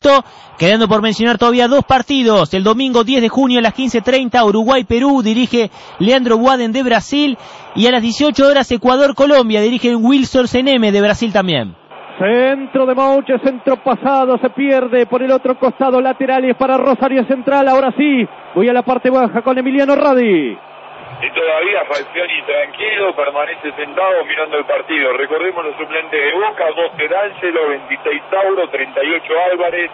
esto, quedando por mencionar todavía 2 partidos. El domingo 10 de junio a las 15:30, Uruguay-Perú, dirige Leandro Boaden de Brasil, y a las 18 horas Ecuador-Colombia, dirige Wilson Seneme de Brasil también. Centro de Mouche, centro pasado, se pierde por el otro costado, lateral y es para Rosario Central. Ahora sí, voy a la parte baja con Emiliano Radi. Y todavía Falcioni tranquilo, permanece sentado mirando el partido. Recordemos los suplentes de Boca: 12 D'Angelo, 26 Tauro, 38 Álvarez,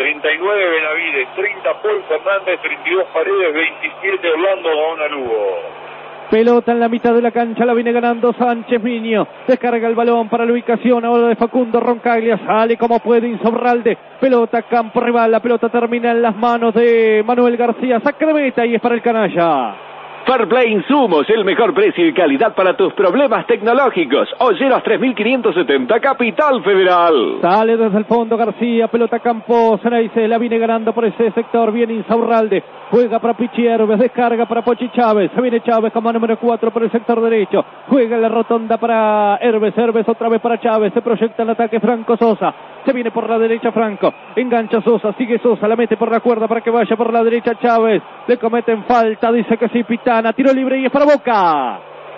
39 Benavides, 30 Paul Fernández, 32 Paredes, 27 Orlando Gaona Lugo. Pelota en la mitad de la cancha, la viene ganando Sánchez Miño. Descarga el balón para la ubicación ahora de Facundo Roncaglia. Sale como puede Insaurralde. Pelota campo rival, la pelota termina en las manos de Manuel García. Saca de meta y es para el canalla. Fairplay Insumos, el mejor precio y calidad para tus problemas tecnológicos. Olleros 3570, Capital Federal. Sale desde el fondo García, pelota campo Ceneice, la viene ganando por ese sector, viene Insaurralde, juega para Pichi Herbes, descarga para Pochi Chávez, se viene Chávez como número 4 por el sector derecho, juega en la rotonda para Herbes, Herbes otra vez para Chávez, se proyecta el ataque Franco Sosa, se viene por la derecha Franco, engancha Sosa, sigue Sosa, la mete por la cuerda para que vaya por la derecha Chávez, le cometen falta, dice que sí Pitana, tiro libre y es para Boca.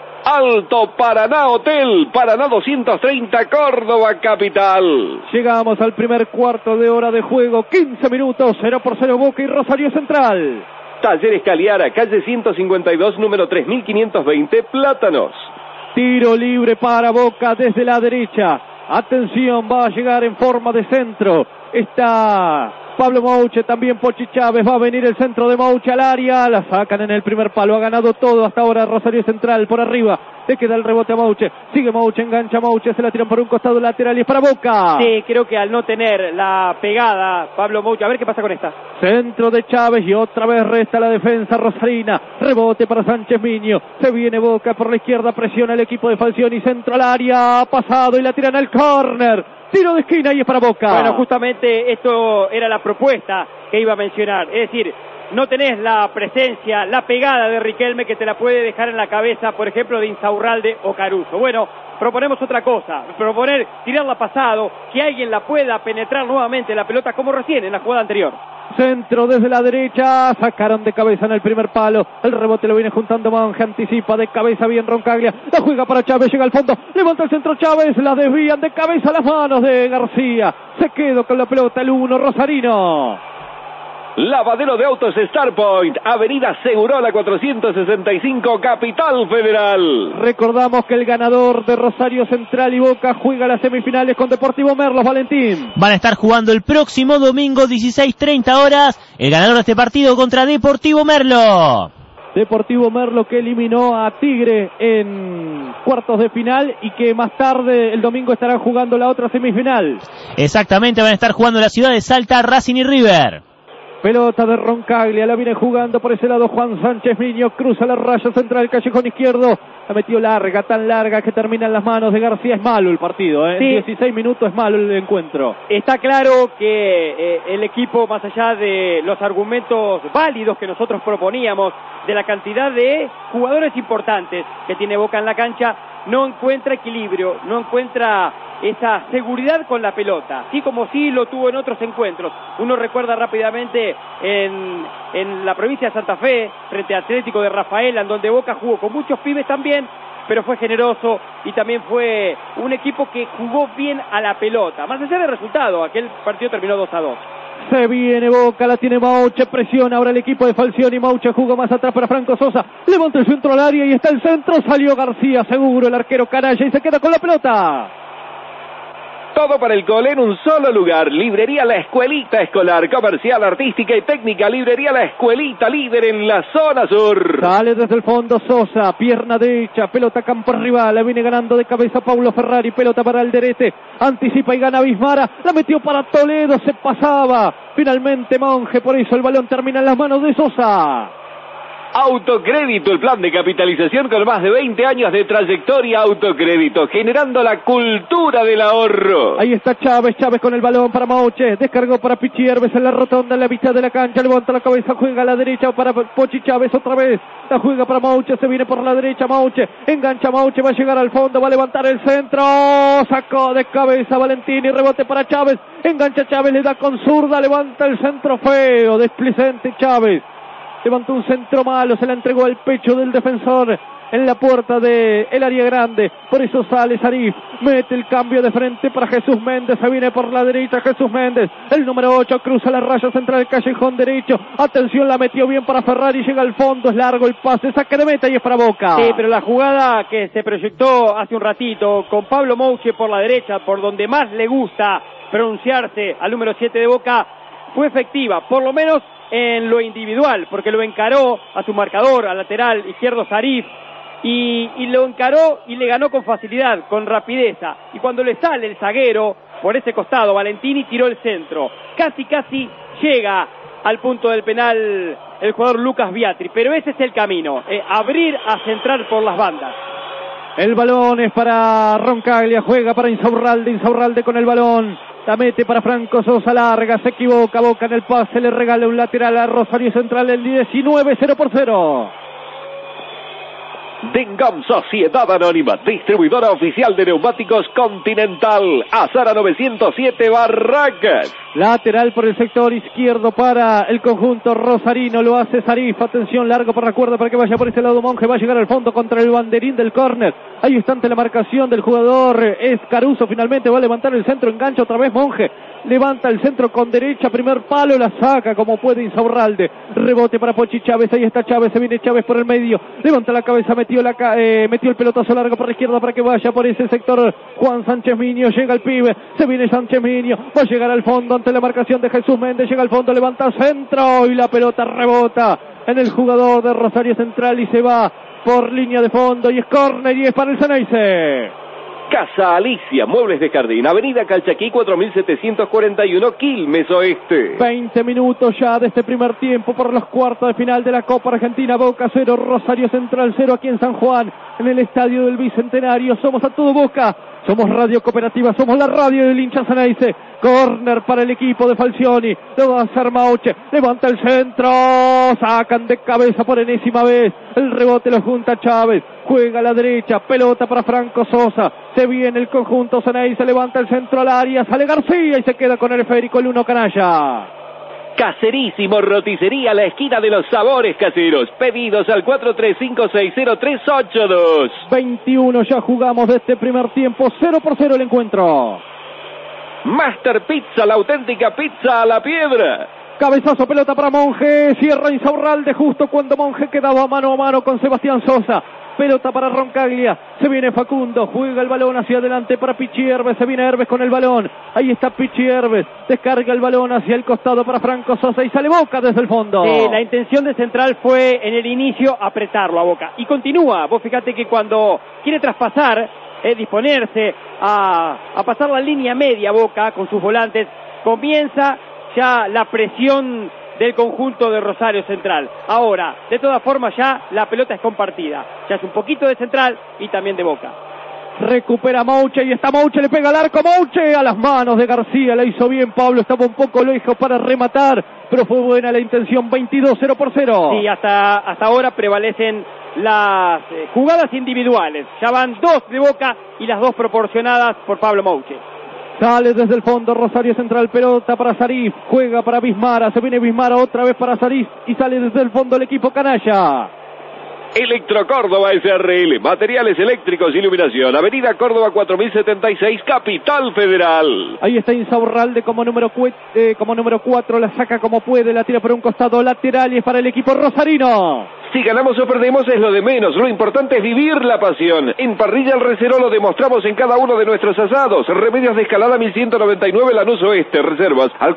Alto Paraná Hotel, Paraná 230, Córdoba Capital. Llegamos al primer cuarto de hora de juego, 15 minutos, 0-0 Boca y Rosario Central. Talleres Caliara, calle 152, número 3520, Plátanos. Tiro libre para Boca desde la derecha. Atención, va a llegar en forma de centro. Está Pablo Mouche, también Pochi Chávez, va a venir el centro de Mouche al área, la sacan en el primer palo, ha ganado todo hasta ahora Rosario Central por arriba, le queda el rebote a Mouche, sigue Mouche, engancha Mouche, se la tiran por un costado lateral y es para Boca. Sí, creo que al no tener la pegada Pablo Mouche, a ver qué pasa con esta. Centro de Chávez y otra vez resta la defensa rosarina, rebote para Sánchez Miño, se viene Boca por la izquierda, presiona el equipo de Falcioni, centro al área, pasado y la tiran al córner. Tiro de esquina y es para Boca. Bueno, justamente esto era la propuesta que iba a mencionar. Es decir, no tenés la presencia, la pegada de Riquelme que te la puede dejar en la cabeza, por ejemplo, de Insaurralde o Caruso. Bueno, proponemos otra cosa. Proponer tirarla pasado, que alguien la pueda penetrar nuevamente la pelota como recién en la jugada anterior. Centro desde la derecha, sacaron de cabeza en el primer palo, el rebote lo viene juntando Monge, anticipa de cabeza bien Roncaglia, la juega para Chávez, llega al fondo, levanta el centro Chávez, la desvían de cabeza a las manos de García, se quedó con la pelota el 1 rosarino. Lavadero de autos Starpoint, Avenida Segurola 465, Capital Federal. Recordamos que el ganador de Rosario Central y Boca juega las semifinales con Deportivo Merlos, Valentín. Van a estar jugando el próximo domingo 16:30 horas, el ganador de este partido contra Deportivo Merlo. Deportivo Merlo que eliminó a Tigre en cuartos de final y que más tarde el domingo estarán jugando la otra semifinal. Exactamente, van a estar jugando en la ciudad de Salta, Racing y River. Pelota de Roncaglia, la viene jugando por ese lado Juan Sánchez Miño, cruza la raya central, callejón izquierdo, la metió larga, tan larga que termina en las manos de García. Es malo el partido, ¿eh? Sí. 16 minutos es malo el encuentro. Está claro que el equipo, más allá de los argumentos válidos que nosotros proponíamos, de la cantidad de jugadores importantes que tiene Boca en la cancha, no encuentra equilibrio, no encuentra esa seguridad con la pelota, así como sí lo tuvo en otros encuentros. Uno recuerda rápidamente en la provincia de Santa Fe, frente a Atlético de Rafaela, en donde Boca jugó con muchos pibes también, pero fue generoso y también fue un equipo que jugó bien a la pelota. Más allá del resultado, aquel partido terminó 2-2. Se viene Boca, la tiene Mouche, presiona ahora el equipo de Falcioni, Mouche jugó más atrás para Franco Sosa, levanta el centro al área y está el centro, salió García, seguro el arquero canalla y se queda con la pelota. Todo para el cole en un solo lugar. Librería La Escuelita Escolar, comercial, artística y técnica. Librería La Escuelita, líder en la zona sur. Sale desde el fondo Sosa, pierna derecha, pelota campo rival, la viene ganando de cabeza Paulo Ferrari, pelota para Alderete, anticipa y gana Bismara, la metió para Toledo, se pasaba, finalmente Monge, por eso el balón termina en las manos de Sosa. Autocrédito, el plan de capitalización con más de 20 años de trayectoria. Autocrédito, generando la cultura del ahorro. Ahí está Chávez con el balón para Mauche, descargó para Pichi Herbes en la rotonda en la mitad de la cancha, levanta la cabeza, juega a la derecha para Pochi Chávez otra vez, la juega para Mauche, se viene por la derecha Mauche, engancha Mauche, va a llegar al fondo, va a levantar el centro, sacó de cabeza Valentini, rebote para Chávez, engancha Chávez, le da con zurda, levanta el centro feo, desplicente Chávez. Levantó un centro malo, se la entregó al pecho del defensor en la puerta del área grande. Por eso sale Sarif, mete el cambio de frente para Jesús Méndez, se viene por la derecha Jesús Méndez, el número 8 cruza la raya central del callejón derecho. Atención, la metió bien para Ferrari, llega al fondo, es largo el pase, saque de meta y es para Boca. Sí, pero la jugada que se proyectó hace un ratito con Pablo Mouche por la derecha, por donde más le gusta pronunciarse al número 7 de Boca, fue efectiva, por lo menos en lo individual, porque lo encaró a su marcador, al lateral izquierdo Sarif, y lo encaró y le ganó con facilidad, con rapidez. Y cuando le sale el zaguero por ese costado, Valentini tiró el centro, casi llega al punto del penal el jugador Lucas Biatri, pero ese es el camino, abrir a centrar por las bandas. El balón es para Roncaglia, juega para Insaurralde con el balón. La mete para Franco Sosa, larga, se equivoca, Boca en el pase, le regala un lateral a Rosario Central, el 19, 0-0. Dengam Sociedad Anónima, distribuidora oficial de neumáticos Continental, Azara 907 Barracas. Lateral por el sector izquierdo para el conjunto rosarino, lo hace Sarif, atención, largo por la cuerda para que vaya por ese lado Monje, va a llegar al fondo contra el banderín del córner. Ahí está ante la marcación del jugador, es Caruso, finalmente va a levantar el centro, engancha otra vez Monje, levanta el centro con derecha, primer palo, la saca como puede Insaurralde, rebote para Pochi Chávez, ahí está Chávez, se viene Chávez por el medio, levanta la cabeza, metió el pelotazo largo por la izquierda para que vaya por ese sector Juan Sánchez Miño, llega el pibe, se viene Sánchez Miño, va a llegar al fondo ante la marcación de Jesús Méndez, llega al fondo, levanta centro y la pelota rebota en el jugador de Rosario Central y se va por línea de fondo y es córner y es para el Ceneice. Casa Alicia, Muebles de Jardín, Avenida Calchaquí 4741, Quilmes Oeste. 20 minutos ya de este primer tiempo por los cuartos de final de la Copa Argentina. Boca 0, Rosario Central 0 aquí en San Juan, en el Estadio del Bicentenario. Somos a todo Boca, somos Radio Cooperativa, somos la radio del hincha Ceneice. Corner para el equipo de Falcioni, lo va a hacer Mauche, levanta el centro, sacan de cabeza por enésima vez, el rebote lo junta Chávez, juega a la derecha, pelota para Franco Sosa, se viene el conjunto Ceneice, levanta el centro al área, sale García y se queda con el esférico el 1 Canalla. Caserísimo, roticería, la esquina de los sabores caseros. Pedidos al 43560382. 21 ya jugamos de este primer tiempo, 0-0 el encuentro. Master Pizza, la auténtica pizza a la piedra. Cabezazo, pelota para Monje, cierra Insaurralde justo cuando Monje quedaba mano a mano con Sebastián Sosa. Pelota para Roncaglia, se viene Facundo, juega el balón hacia adelante para Pichi Herbes, se viene Herbes con el balón, ahí está Pichi Herbes, descarga el balón hacia el costado para Franco Sosa y sale Boca desde el fondo. Sí, la intención de Central fue en el inicio apretarlo a Boca, y continúa, vos fíjate que cuando quiere traspasar, disponerse a pasar la línea media Boca con sus volantes, comienza ya la presión del conjunto de Rosario Central. Ahora, de todas formas ya la pelota es compartida. Ya es un poquito de Central y también de Boca. Recupera Mauche y está Mauche, le pega al arco Mauche a las manos de García, la hizo bien Pablo, estaba un poco lejos para rematar, pero fue buena la intención, 22-0-0. Sí, hasta ahora prevalecen las jugadas individuales. Ya van 2 de Boca y las 2 proporcionadas por Pablo Mauche. Sale desde el fondo Rosario Central, pelota para Sarif, juega para Bismara, se viene Bismara otra vez para Sarif y sale desde el fondo el equipo canalla. Electro Córdoba SRL, materiales eléctricos y iluminación, Avenida Córdoba 4076, Capital Federal. Ahí está Insaurralde como número 4, la saca como puede, la tira por un costado lateral y es para el equipo rosarino. Si ganamos o perdemos es lo de menos, lo importante es vivir la pasión. En Parrilla El Recero lo demostramos en cada uno de nuestros asados. Remedios de Escalada 1199 Lanús Oeste, reservas al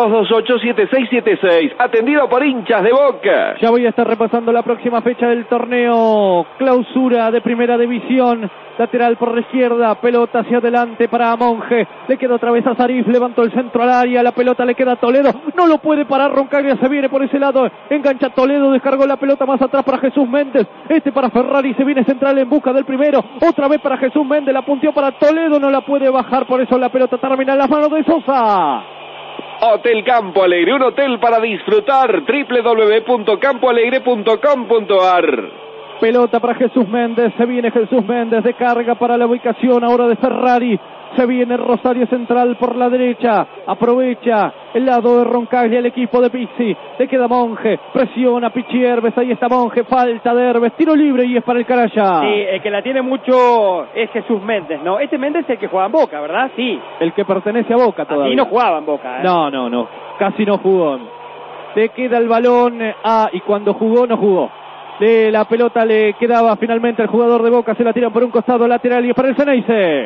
4228-7676, atendido por hinchas de Boca. Ya voy a estar repasando la próxima fecha del torneo clausura de Primera División lateral por la izquierda, pelota hacia adelante para Monje, le queda otra vez a Sarif, levantó el centro al área, la pelota le queda a Toledo, no lo puede parar Roncaglia, se viene por ese lado, engancha Toledo, descargó la pelota más atrás para Jesús Méndez, para Ferrari, se viene central en busca del primero, otra vez para Jesús Méndez, la punteó para Toledo, no la puede bajar, por eso la pelota termina en las manos de Sosa. Hotel Campo Alegre, un hotel para disfrutar, www.campoalegre.com.ar. Pelota para Jesús Méndez, se viene Jesús Méndez, de carga para la ubicación ahora de Ferrari, se viene Rosario Central por la derecha, aprovecha el lado de Roncaglia el equipo de Pizzi, le queda Monje, presiona Pichi Herbes, ahí está Monje, falta de Herbes, tiro libre y es para el Caraya. Sí, el que la tiene mucho es Jesús Méndez, ¿no? Este Méndez es el que juega en Boca, ¿verdad? Sí. El que pertenece a Boca todavía. Así no jugaba en Boca, ¿eh? No, casi no jugó. Le queda el balón, y cuando jugó, no jugó. La pelota le quedaba finalmente al jugador de Boca, se la tiran por un costado lateral y es para el Ceneice.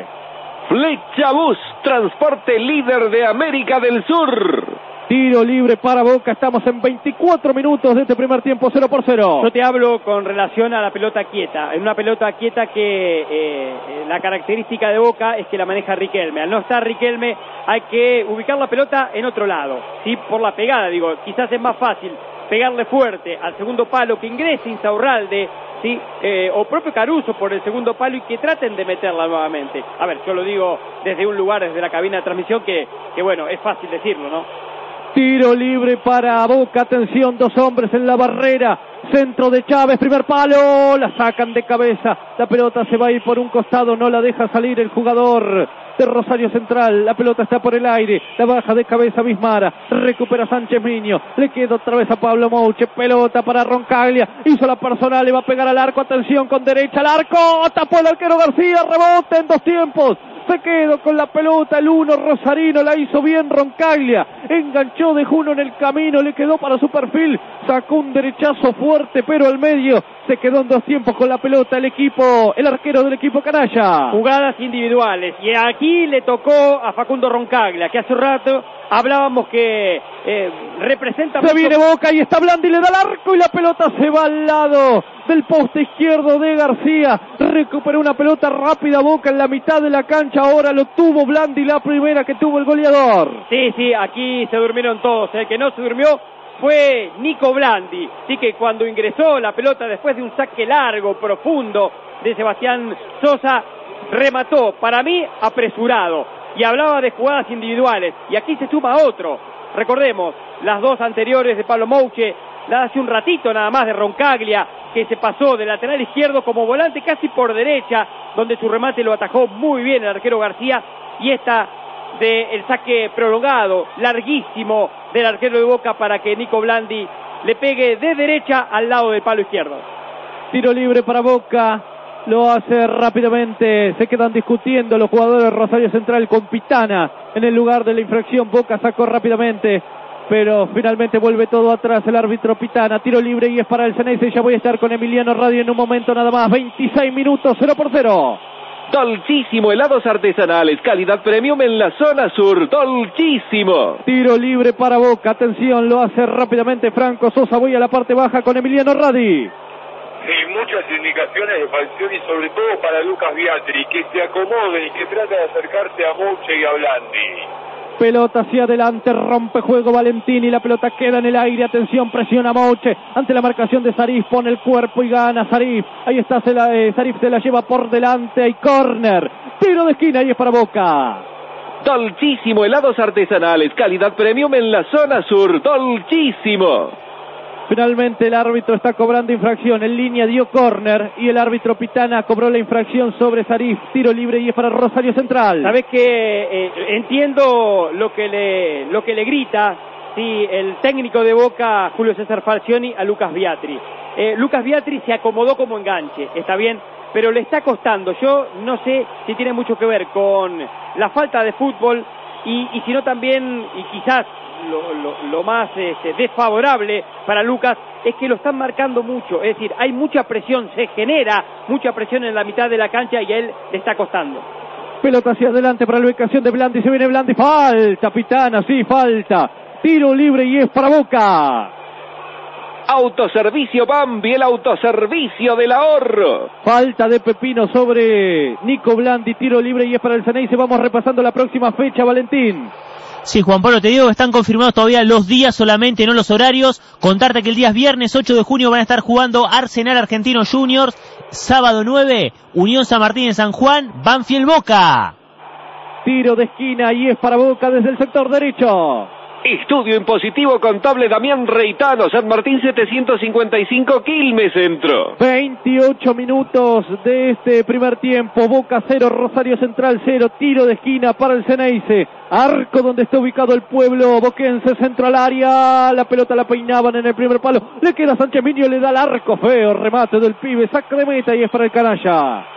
Flecha Bus, transporte líder de América del Sur. Tiro libre para Boca, estamos en 24 minutos de este primer tiempo, 0-0. Yo te hablo con relación a la pelota quieta. En una pelota quieta que la característica de Boca es que la maneja Riquelme. Al no estar Riquelme hay que ubicar la pelota en otro lado, ¿sí? Por la pegada, digo, quizás es más fácil pegarle fuerte al segundo palo, que ingrese Insaurralde, ¿sí? O propio Caruso por el segundo palo y que traten de meterla nuevamente. A ver, yo lo digo desde un lugar, desde la cabina de transmisión, que bueno, es fácil decirlo, ¿no? Tiro libre para Boca, atención, dos hombres en la barrera, centro de Chávez, primer palo, la sacan de cabeza, la pelota se va a ir por un costado, no la deja salir el jugador de Rosario Central, la pelota está por el aire, la baja de cabeza Bismara, recupera Sánchez Miño, le queda otra vez a Pablo Mouche, pelota para Roncaglia, hizo la personal, le va a pegar al arco, atención con derecha al arco, tapó el arquero García, rebote en dos tiempos. Se quedó con la pelota el uno rosarino, la hizo bien Roncaglia, enganchó de Juno en el camino, le quedó para su perfil, sacó un derechazo fuerte pero al medio, se quedó en dos tiempos con la pelota el arquero del equipo canalla. Jugadas individuales, y aquí le tocó a Facundo Roncaglia, que hace un rato hablábamos que representa se mucho. Viene Boca y está Blandi, le da el arco y la pelota se va al lado del poste izquierdo de García, recuperó una pelota rápida Boca en la mitad de la cancha, ahora lo tuvo Blandi, la primera que tuvo el goleador. Sí, aquí se durmieron todos, el que no se durmió fue Nico Blandi, sí, que cuando ingresó la pelota después de un saque largo, profundo de Sebastián Sosa, remató, para mí apresurado, y hablaba de jugadas individuales, y aquí se suma otro. Recordemos, las dos anteriores de Pablo Mouche, la hace un ratito nada más de Roncaglia, que se pasó de lateral izquierdo como volante casi por derecha, donde su remate lo atajó muy bien el arquero García, y esta del saque prolongado, larguísimo del arquero de Boca para que Nico Blandi le pegue de derecha al lado del palo izquierdo. Tiro libre para Boca, lo hace rápidamente, se quedan discutiendo los jugadores de Rosario Central con Pitana en el lugar de la infracción. Boca sacó rápidamente, pero finalmente vuelve todo atrás el árbitro Pitana. Tiro libre y es para el Ceneice. Ya voy a estar con Emiliano Radio en un momento nada más. 26 minutos, 0-0. Dolcísimo, helados artesanales, calidad premium en la zona sur, Dolcísimo. Tiro libre para Boca, atención, lo hace rápidamente Franco Sosa. Voy a la parte baja con Emiliano Radi. Sí, muchas indicaciones de falción y sobre todo para Lucas Biatri, que se acomode y que trate de acercarse a Mouche y a Blandi. Pelota hacia adelante, rompe juego Valentini, la pelota queda en el aire, atención, presiona Mouche, ante la marcación de Sarif, pone el cuerpo y gana Sarif, ahí está, Sarif se la lleva por delante, hay córner, tiro de esquina y es para Boca. Dolcísimo, helados artesanales, calidad premium en la zona sur, Dolcísimo. Finalmente el árbitro está cobrando infracción, en línea dio córner y el árbitro Pitana cobró la infracción sobre Sarif, tiro libre y es para Rosario Central. Sabes que entiendo lo que le grita, sí, el técnico de Boca, Julio César Falcioni, a Lucas Biatri. Lucas Biatri se acomodó como enganche, está bien, pero le está costando. Yo no sé si tiene mucho que ver con la falta de fútbol y si no también, y quizás lo más desfavorable para Lucas es que lo están marcando mucho, es decir, hay mucha presión, se genera mucha presión en la mitad de la cancha y a él le está costando. Pelota hacia adelante para la ubicación de Blandi, se viene Blandi, falta Pitana, sí, falta, tiro libre y es para Boca. Autoservicio Bambi, el autoservicio del ahorro. Falta de Pepino sobre Nico Blandi, tiro libre y es para el Ceneice. Vamos repasando la próxima fecha, Valentín. Sí, Juan Pablo, te digo que están confirmados todavía los días solamente, no los horarios. Contarte que el día viernes 8 de junio van a estar jugando Arsenal Argentinos Juniors. Sábado 9, Unión San Martín en San Juan, Banfield Boca. Tiro de esquina y es para Boca desde el sector derecho. Estudio impositivo contable Damián Reitano, San Martín 755, Quilmes Centro. 28 minutos de este primer tiempo. Boca 0, Rosario Central 0. Tiro de esquina para el Ceneice. Arco donde está ubicado el pueblo boquense. Centro al área. La pelota la peinaban en el primer palo. Le queda Sánchez Miño, le da el arco. Feo remate del pibe. Saca de meta y es para el canalla.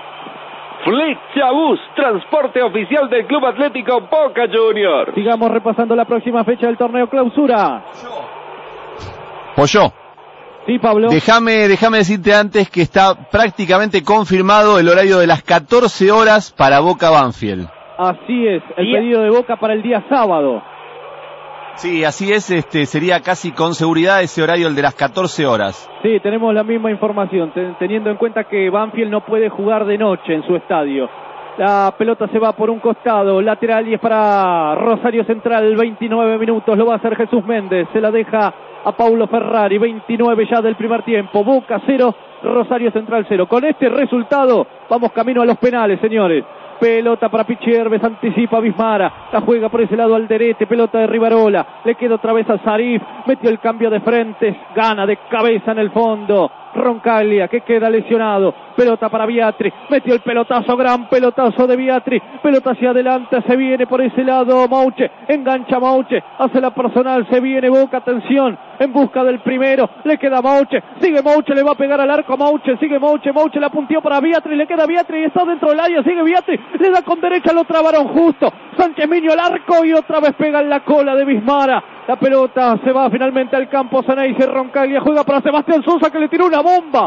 Flecha Bus, transporte oficial del Club Atlético Boca Juniors. Sigamos repasando la próxima fecha del torneo clausura. Pollo. Sí, Pablo. Déjame decirte antes que está prácticamente confirmado el horario de las 14 horas para Boca Banfield. Así es, el pedido de Boca para el día sábado. Sí, así es, sería casi con seguridad ese horario, el de las 14 horas. Sí, tenemos la misma información, teniendo en cuenta que Banfield no puede jugar de noche en su estadio. La pelota se va por un costado, lateral y es para Rosario Central, 29 minutos, lo va a hacer Jesús Méndez, se la deja a Paulo Ferrari, 29 ya del primer tiempo, Boca 0, Rosario Central 0. Con este resultado vamos camino a los penales, señores. Pelota para Pichierves, anticipa Bismara, la juega por ese lado Alderete, pelota de Rivarola, le queda otra vez a Sarif, metió el cambio de frentes, gana de cabeza en el fondo, Roncaglia que queda lesionado, pelota para Biatri, metió el pelotazo, gran pelotazo de Biatri, pelota hacia adelante, se viene por ese lado Mouche, engancha Mouche, hace la personal, se viene Boca, atención, en busca del primero, le queda Mouche, sigue Mouche, le va a pegar al arco Mouche, sigue Mouche, Mouche la puntió para Biatri, le queda Biatri y está dentro del área, sigue Biatri, le da con derecha, lo trabaron justo, Sánchez Miño al arco y otra vez pega en la cola de Bismara, la pelota se va finalmente al campo, Ceneice, Roncaglia juega para Sebastián Sosa que le tiró una bomba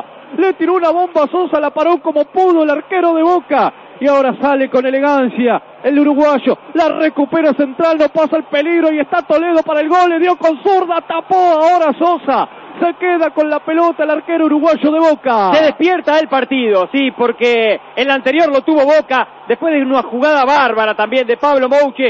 a Sosa, la paró como pudo el arquero de Boca y ahora sale con elegancia el uruguayo, la recupera Central, no pasa el peligro y está Toledo para el gol, le dio con zurda, tapó ahora Sosa, se queda con la pelota el arquero uruguayo de Boca. Se despierta el partido, sí, porque el anterior lo tuvo Boca, después de una jugada bárbara también de Pablo Mouche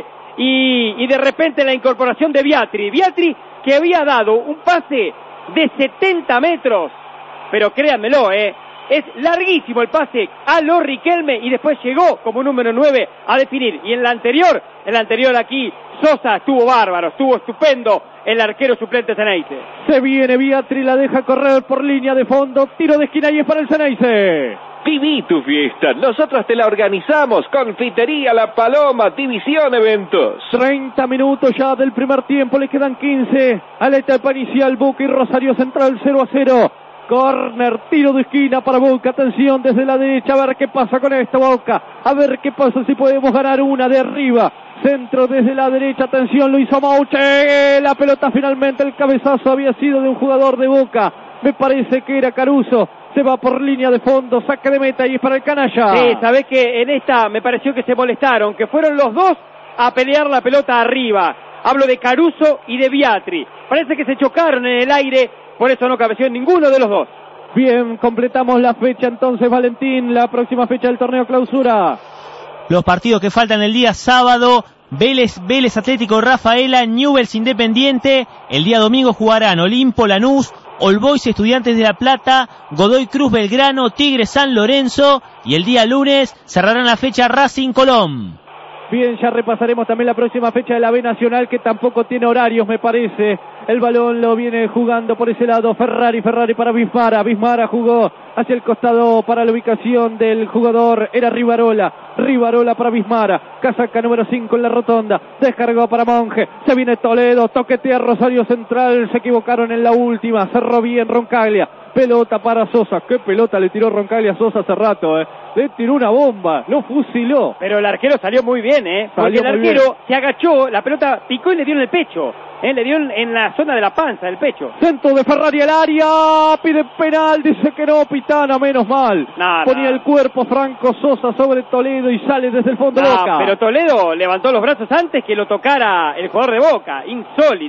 y de repente la incorporación de Biatri que había dado un pase de 70 metros, pero créanmelo, es larguísimo el pase a lo Riquelme y después llegó como número 9 a definir. Y en la anterior aquí, Sosa estuvo bárbaro, estuvo estupendo el arquero suplente Ceneice. Se viene Biatri, la deja correr por línea de fondo, tiro de esquina y es para el Ceneice. Viví tu fiesta, nosotros te la organizamos, Confitería La Paloma, División Eventos. 30 minutos ya del primer tiempo, le quedan 15 a la etapa inicial, Boca y Rosario Central 0-0. Corner, tiro de esquina para Boca, atención desde la derecha, a ver qué pasa con esta Boca, a ver qué pasa si podemos ganar una de arriba. Centro desde la derecha, atención, lo hizo Mouche, la pelota finalmente, el cabezazo había sido de un jugador de Boca, me parece que era Caruso, se va por línea de fondo, saque de meta y es para el canalla. Sí, sabés que en esta me pareció que se molestaron, que fueron los dos a pelear la pelota arriba, hablo de Caruso y de Biatri, parece que se chocaron en el aire, por eso no cabeció en ninguno de los dos. Bien, completamos la fecha entonces, Valentín, la próxima fecha del torneo clausura. Los partidos que faltan el día sábado: Vélez Atlético Rafaela, Newell's Independiente. El día domingo jugarán Olimpo Lanús, All Boys Estudiantes de La Plata, Godoy Cruz Belgrano, Tigre San Lorenzo, y el día lunes cerrarán la fecha Racing Colón. Bien, ya repasaremos también la próxima fecha de la B Nacional, que tampoco tiene horarios, me parece. El balón lo viene jugando por ese lado Ferrari para Bismara jugó hacia el costado para la ubicación del jugador, era Rivarola para Bismara, casaca número 5 en la rotonda, descargó para Monge, se viene Toledo, toquetea Rosario Central, se equivocaron en la última, cerró bien Roncaglia, pelota para Sosa, qué pelota le tiró Roncaglia a Sosa hace rato, le tiró una bomba, lo fusiló. Pero el arquero salió muy bien, porque el arquero se agachó, la pelota picó y le dio en el pecho, le dio en la zona de la panza, del pecho. Centro de Ferrari al área, pide penal, dice que no, Pitana, menos mal. Ponía el cuerpo Franco Sosa sobre Toledo y sale desde el fondo de Boca. Pero Toledo levantó los brazos antes que lo tocara el jugador de Boca, insólito.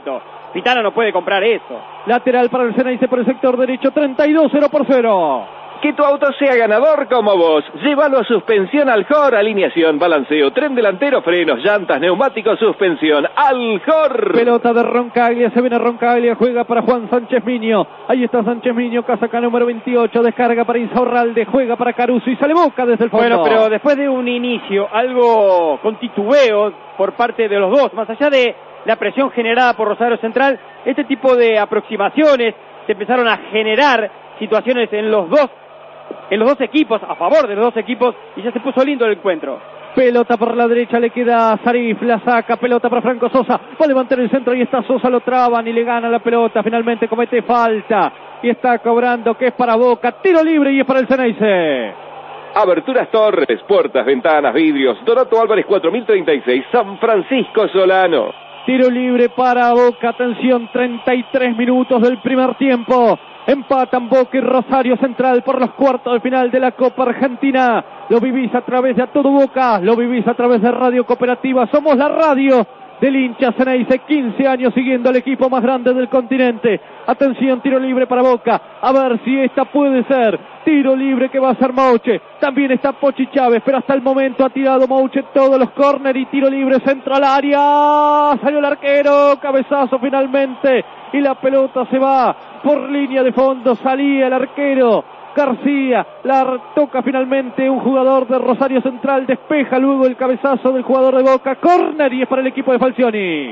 Pitana no puede comprar eso. Lateral para el Ceneice por el sector derecho, 32, 0-0. Que tu auto sea ganador como vos. Llévalo a Suspensión Aljor, alineación, balanceo, tren delantero, frenos, llantas, neumáticos, suspensión. Aljor. Pelota de Roncaglia, se viene Roncaglia, juega para Juan Sánchez Miño. Ahí está Sánchez Miño, casaca número 28, descarga para Insaurralde, juega para Caruso y sale Boca desde el fondo. Bueno, pero después de un inicio algo con titubeo por parte de los dos, más allá de la presión generada por Rosario Central, este tipo de aproximaciones se empezaron a generar situaciones en los dos equipos, a favor de los dos equipos, y ya se puso lindo el encuentro. Pelota por la derecha, le queda a Sarif, la saca, pelota para Franco Sosa, va a levantar el centro y está Sosa, lo traban y le gana la pelota, finalmente comete falta y está cobrando, que es para Boca, tiro libre y es para el Ceneice. Aberturas Torres, puertas, ventanas, vidrios, Donato Álvarez 4036, San Francisco Solano. Tiro libre para Boca, atención, 33 minutos del primer tiempo. Empatan Boca y Rosario Central por los cuartos de final de la Copa Argentina. Lo vivís a través de A Todo Boca, lo vivís a través de Radio Cooperativa. Somos la radio del hincha Ceneice, 15 años siguiendo al equipo más grande del continente. Atención, tiro libre para Boca, a ver si esta puede ser. Tiro libre que va a ser Mouche. También está Pochi Chávez, pero hasta el momento ha tirado Mouche todos los córner y tiro libre centro al área. Salió el arquero, cabezazo finalmente y la pelota se va por línea de fondo. Salía el arquero García, la toca finalmente un jugador de Rosario Central, despeja luego el cabezazo del jugador de Boca, córner y es para el equipo de Falcioni.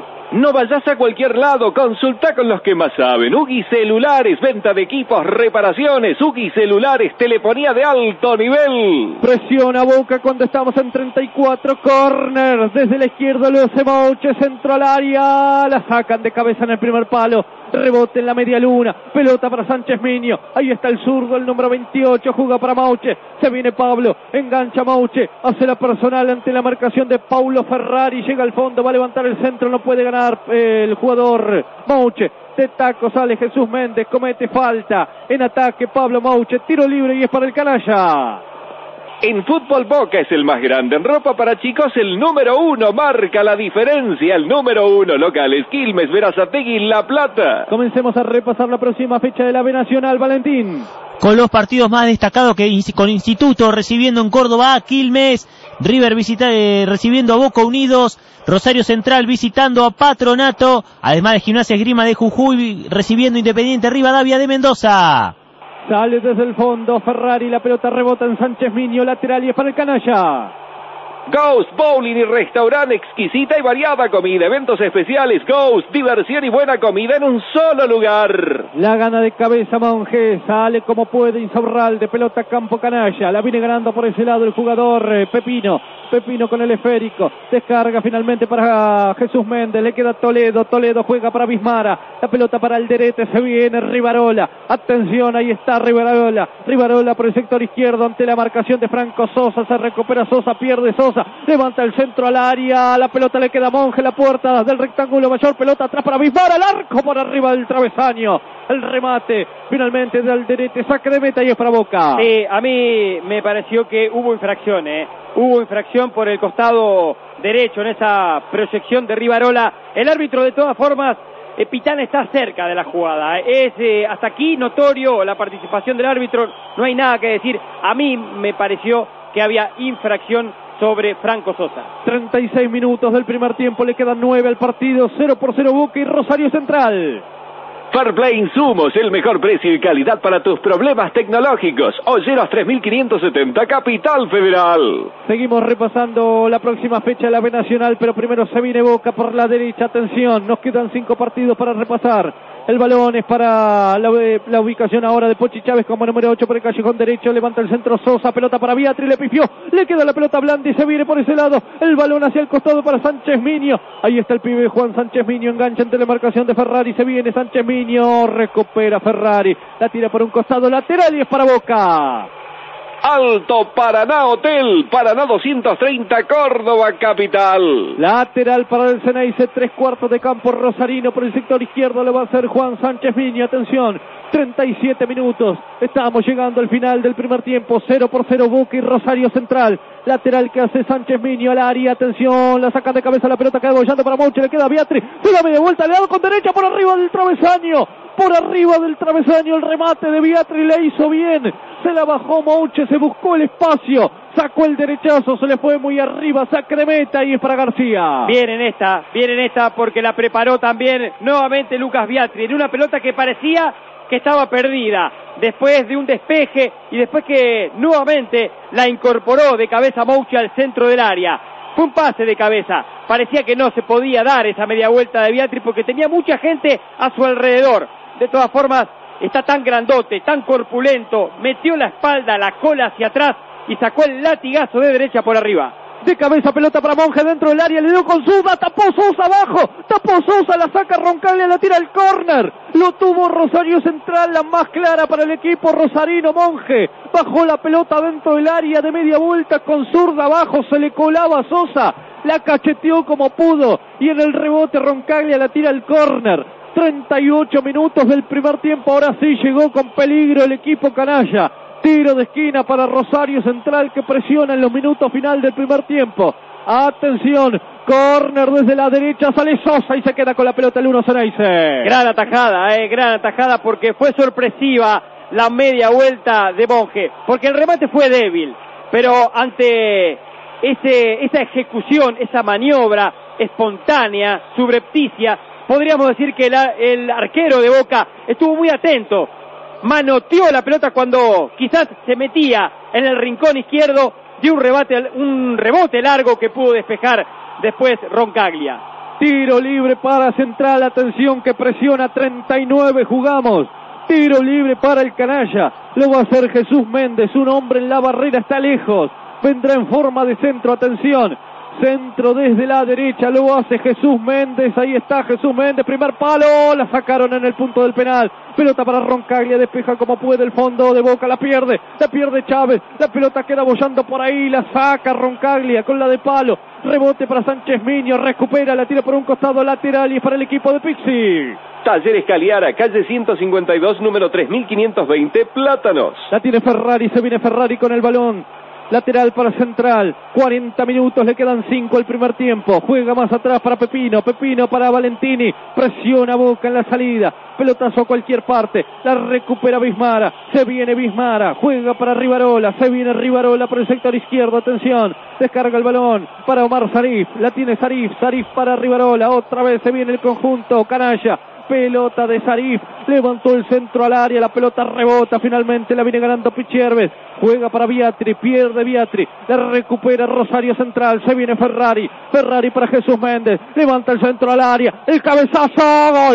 No vayas a cualquier lado, consulta con los que más saben. UGI Celulares, venta de equipos, reparaciones. UGI Celulares, telefonía de alto nivel. Presiona Boca cuando estamos en 34, córner desde la izquierda, lo hace Mouche, centro al área, la sacan de cabeza en el primer palo. Rebote en la media luna, pelota para Sánchez Miño, ahí está el zurdo, el número 28, juega para Mouche, se viene Pablo, engancha Mouche, hace la personal ante la marcación de Paulo Ferrari, llega al fondo, va a levantar el centro, no puede ganar el jugador Mouche, de taco sale Jesús Méndez, comete falta, en ataque Pablo Mouche, tiro libre y es para el canalla. En fútbol Boca es el más grande, en ropa para chicos el número 1, marca la diferencia, el número 1, locales Quilmes, Verazategui, La Plata. Comencemos a repasar la próxima fecha de la B Nacional, Valentín. Con los partidos más destacados, que con Instituto recibiendo en Córdoba a Quilmes, River recibiendo a Boca Unidos, Rosario Central visitando a Patronato, además de Gimnasia Esgrima de Jujuy recibiendo Independiente Rivadavia de Mendoza. Sale desde el fondo Ferrari, la pelota rebota en Sánchez Miño, lateral y es para el canalla. Ghost Bowling y Restaurante, exquisita y variada comida, eventos especiales, Ghost, diversión y buena comida en un solo lugar. La gana de cabeza Monge, sale como puede Insaurralde, pelota campo canalla, la viene ganando por ese lado el jugador Pepino con el esférico, descarga finalmente para Jesús Méndez, le queda Toledo juega para Bismara, la pelota para Alderete, se viene Rivarola, atención, ahí está Rivarola por el sector izquierdo ante la marcación de Franco Sosa, se recupera Sosa, pierde Sosa, levanta el centro al área, la pelota le queda a Monge, la puerta del rectángulo mayor, pelota atrás para Bismara, el arco por arriba del travesaño, el remate finalmente de Alderete, saque de meta y es para Boca. Sí, a mí me pareció que hubo infracción, hubo infracción por el costado derecho en esa proyección de Rivarola. El árbitro de todas formas, Pitana está cerca de la jugada, es hasta aquí notorio la participación del árbitro, no hay nada que decir. A mí me pareció que había infracción sobre Franco Sosa. 36 minutos del primer tiempo, le quedan 9 al partido, 0-0 Boca y Rosario Central. Fairplay Insumos, el mejor precio y calidad para tus problemas tecnológicos. Olleros 3570, Capital Federal. Seguimos repasando la próxima fecha de la B Nacional, pero primero se viene Boca por la derecha. Atención, nos quedan 5 partidos para repasar. El balón es para la ubicación ahora de Pochi Chávez como número 8 por el callejón derecho. Levanta el centro Sosa, pelota para Beatriz, le pifió. Le queda la pelota a Blandi, se viene por ese lado. El balón hacia el costado para Sánchez Miño. Ahí está el pibe Juan Sánchez Miño, engancha ante la marcación de Ferrari. Se viene Sánchez Miño, recupera Ferrari. La tira por un costado lateral y es para Boca. Alto Paraná Hotel, Paraná 230, Córdoba capital. Lateral para el Ceneice, 3/4 de campo rosarino por el sector izquierdo, le va a hacer Juan Sánchez Miño, atención, 37 minutos. Estamos llegando al final del primer tiempo. 0-0 Boca y Rosario Central. Lateral que hace Sánchez Miño al área. Atención, la saca de cabeza la pelota. Queda bollando para Mouche. Le queda a Beatriz. Se da media vuelta. Le da con derecha por arriba del travesaño. Por arriba del travesaño el remate de Beatriz. Le hizo bien. Se la bajó Mouche. Se buscó el espacio. Sacó el derechazo. Se le fue muy arriba. Sacremeta y es para García. Bien en esta porque la preparó también nuevamente Lucas Beatriz. En una pelota que parecía que estaba perdida, después de un despeje y después que nuevamente la incorporó de cabeza Mouche al centro del área. Fue un pase de cabeza, parecía que no se podía dar esa media vuelta de Beatriz porque tenía mucha gente a su alrededor. De todas formas, está tan grandote, tan corpulento, metió la espalda, la cola hacia atrás y sacó el latigazo de derecha por arriba. De cabeza, pelota para Monge dentro del área, le dio con Sosa, tapó Sosa abajo, tapó Sosa, la saca Roncaglia, la tira al córner, lo tuvo Rosario Central, la más clara para el equipo rosarino. Monge bajó la pelota dentro del área de media vuelta con zurda abajo, se le colaba a Sosa, la cacheteó como pudo y en el rebote Roncaglia la tira al córner. 38 minutos del primer tiempo, ahora sí llegó con peligro el equipo canalla. Tiro de esquina para Rosario Central que presiona en los minutos final del primer tiempo. Atención, córner desde la derecha, sale Sosa y se queda con la pelota el 1 Ceneice. Gran atajada porque fue sorpresiva la media vuelta de Monge, porque el remate fue débil, pero ante esa ejecución, esa maniobra espontánea, subrepticia, podríamos decir que el arquero de Boca estuvo muy atento. Manoteó la pelota cuando quizás se metía en el rincón izquierdo, dio un rebote largo que pudo despejar después Roncaglia. Tiro libre para Central, atención que presiona, 39 jugamos. Tiro libre para el canalla, lo va a hacer Jesús Méndez, un hombre en la barrera, está lejos, vendrá en forma de centro, atención. Centro desde la derecha, lo hace Jesús Méndez, ahí está Jesús Méndez, primer palo, la sacaron en el punto del penal, pelota para Roncaglia, despeja como puede el fondo de Boca, la pierde Chávez, la pelota queda bollando por ahí, la saca Roncaglia con la de palo, rebote para Sánchez Miño, recupera, la tira por un costado lateral y es para el equipo de Pixi. Talleres Caliara, calle 152, número 3520, Plátanos. La tiene Ferrari, se viene Ferrari con el balón. Lateral para Central, 40 minutos, le quedan 5 al primer tiempo, juega más atrás para Pepino para Valentini, presiona Boca en la salida, pelotazo a cualquier parte, la recupera Bismara, se viene Bismara, juega para Rivarola, se viene Rivarola por el sector izquierdo, atención, descarga el balón para Omar Sarif, la tiene Sarif para Rivarola, otra vez se viene el conjunto canalla, pelota de Sarif, levantó el centro al área, la pelota rebota, finalmente la viene ganando Pichierves, juega para Beatriz, pierde Beatriz, la recupera Rosario Central, se viene Ferrari para Jesús Méndez, levanta el centro al área, el cabezazo,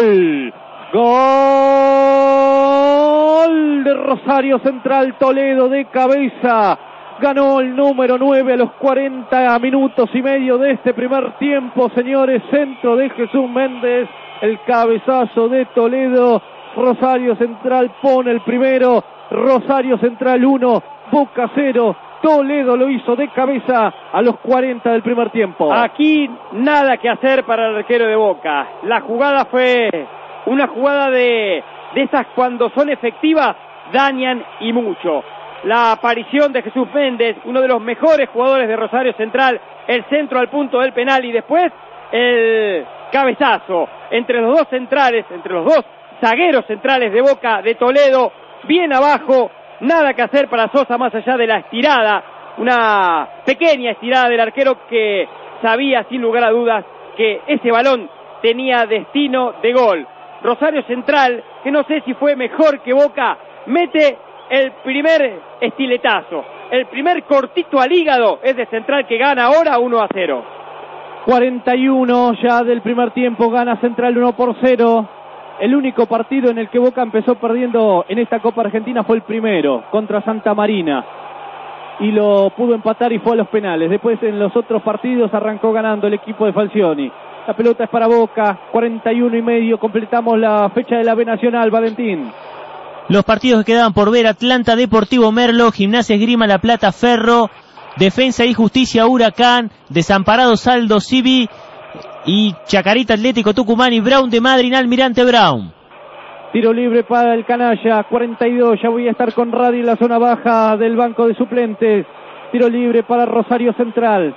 gol de Rosario Central, Toledo de cabeza, ganó el número 9 a los 40 minutos y medio de este primer tiempo, señores, centro de Jesús Méndez, el cabezazo de Toledo, Rosario Central pone el primero, Rosario Central 1, Boca 0, Toledo lo hizo de cabeza a los 40 del primer tiempo. Aquí nada que hacer para el arquero de Boca, la jugada fue una jugada de esas cuando son efectivas, dañan y mucho. La aparición de Jesús Méndez, uno de los mejores jugadores de Rosario Central, el centro al punto del penal y después el cabezazo entre los dos centrales, entre los dos zagueros centrales de Boca de Toledo, bien abajo, nada que hacer para Sosa más allá de la estirada, una pequeña estirada del arquero que sabía sin lugar a dudas que ese balón tenía destino de gol. Rosario Central, que no sé si fue mejor que Boca, mete el primer estiletazo, el primer cortito al hígado, es de Central que gana ahora 1-0. 41 ya del primer tiempo, gana Central 1-0. El único partido en el que Boca empezó perdiendo en esta Copa Argentina fue el primero, contra Santa Marina. Y lo pudo empatar y fue a los penales. Después en los otros partidos arrancó ganando el equipo de Falcioni. La pelota es para Boca, 41:30, completamos la fecha de la B Nacional, Valentín. Los partidos que quedaban por ver: Atlanta Deportivo Merlo, Gimnasia Esgrima La Plata Ferro, Defensa y Justicia Huracán, Desamparados Saldo Civi y Chacarita Atlético Tucumán y Brown de Madryn Almirante Brown. Tiro libre para el canalla, 42, ya voy a estar con Radi en la zona baja del banco de suplentes. Tiro libre para Rosario Central,